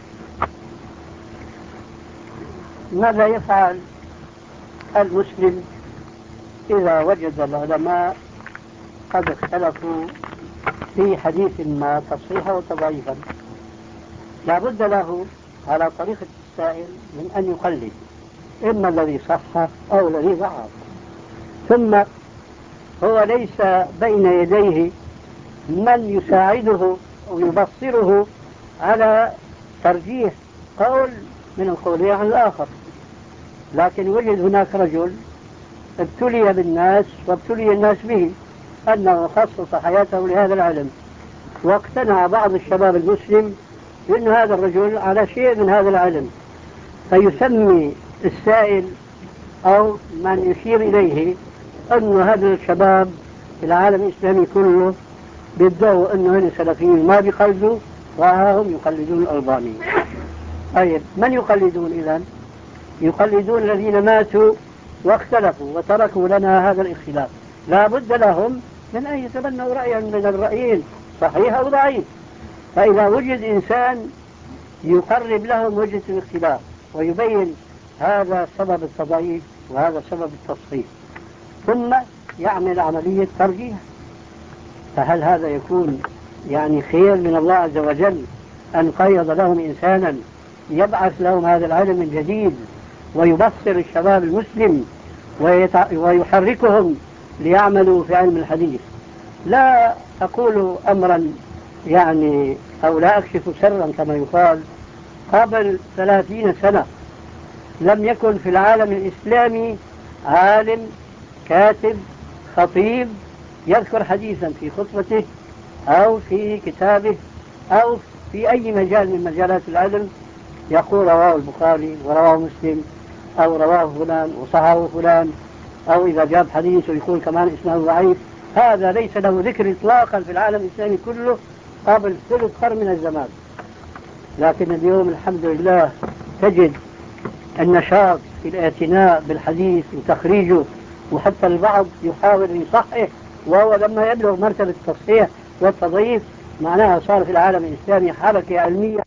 ماذا يفعل المسلم إذا وجد العلماء قد اختلفوا في حديث ما تصحيحا وتضعيفا؟ لا بد له على طريقة السائل من أن يقلد إما الذي صح أو الذي ضعف، ثم هو ليس بين يديه من يساعده ويبصره على ترجيح قول من القولين عن الآخر. لكن وجد هناك رجل ابتلي بالناس وابتلي الناس به أنه خصص حياته لهذا العلم، واقتنع بعض الشباب المسلم بأن هذا الرجل على شيء من هذا العلم، فيسمي السائل أو من يشير إليه أن هذا الشباب في العالم الإسلامي كله بيدعوا أنه هن سلفيين ما بيقلدوا وهم يقلدون الألباني. طيب من يقلدون إذن؟ يقلدون الذين ماتوا واختلفوا وتركوا لنا هذا الاختلاف. لا بد لهم من أن يتبنوا رأيا من الرأيين صحيح أو ضعيف. فإذا وجد إنسان يقرب لهم وجهة الاختلاف ويبين هذا سبب التضعيف وهذا سبب التصحيح ثم يعمل عملية ترجيح، فهل هذا يكون يعني خير من الله عز وجل أن قيض لهم إنسانا يبعث لهم هذا العلم من جديد ويبصر الشباب المسلم ويحركهم ليعملوا في علم الحديث؟ لا أقول أمرا يعني أو لا أكشف سرا كما يقال. قبل 30 سنة لم يكن في العالم الإسلامي عالم كاتب خطيب يذكر حديثا في خطبته أو في كتابه أو في أي مجال من مجالات العلم يقول رواه البخاري ورواه مسلم أو رواه فلان وصححه فلان، أو إذا جاب حديث ويقول كمان اسمه ضعيف. هذا ليس له ذكر إطلاقا في العالم الإسلامي كله قبل ثلث قرن من الزمان. لكن اليوم الحمد لله تجد النشاط في الاعتناء بالحديث وتخريجه، وحتى البعض يحاول أن يصحح، وهو لما يبلغ مرتبة التصحيح والتضعيف معناها صار في العالم الإسلامي حركة علمية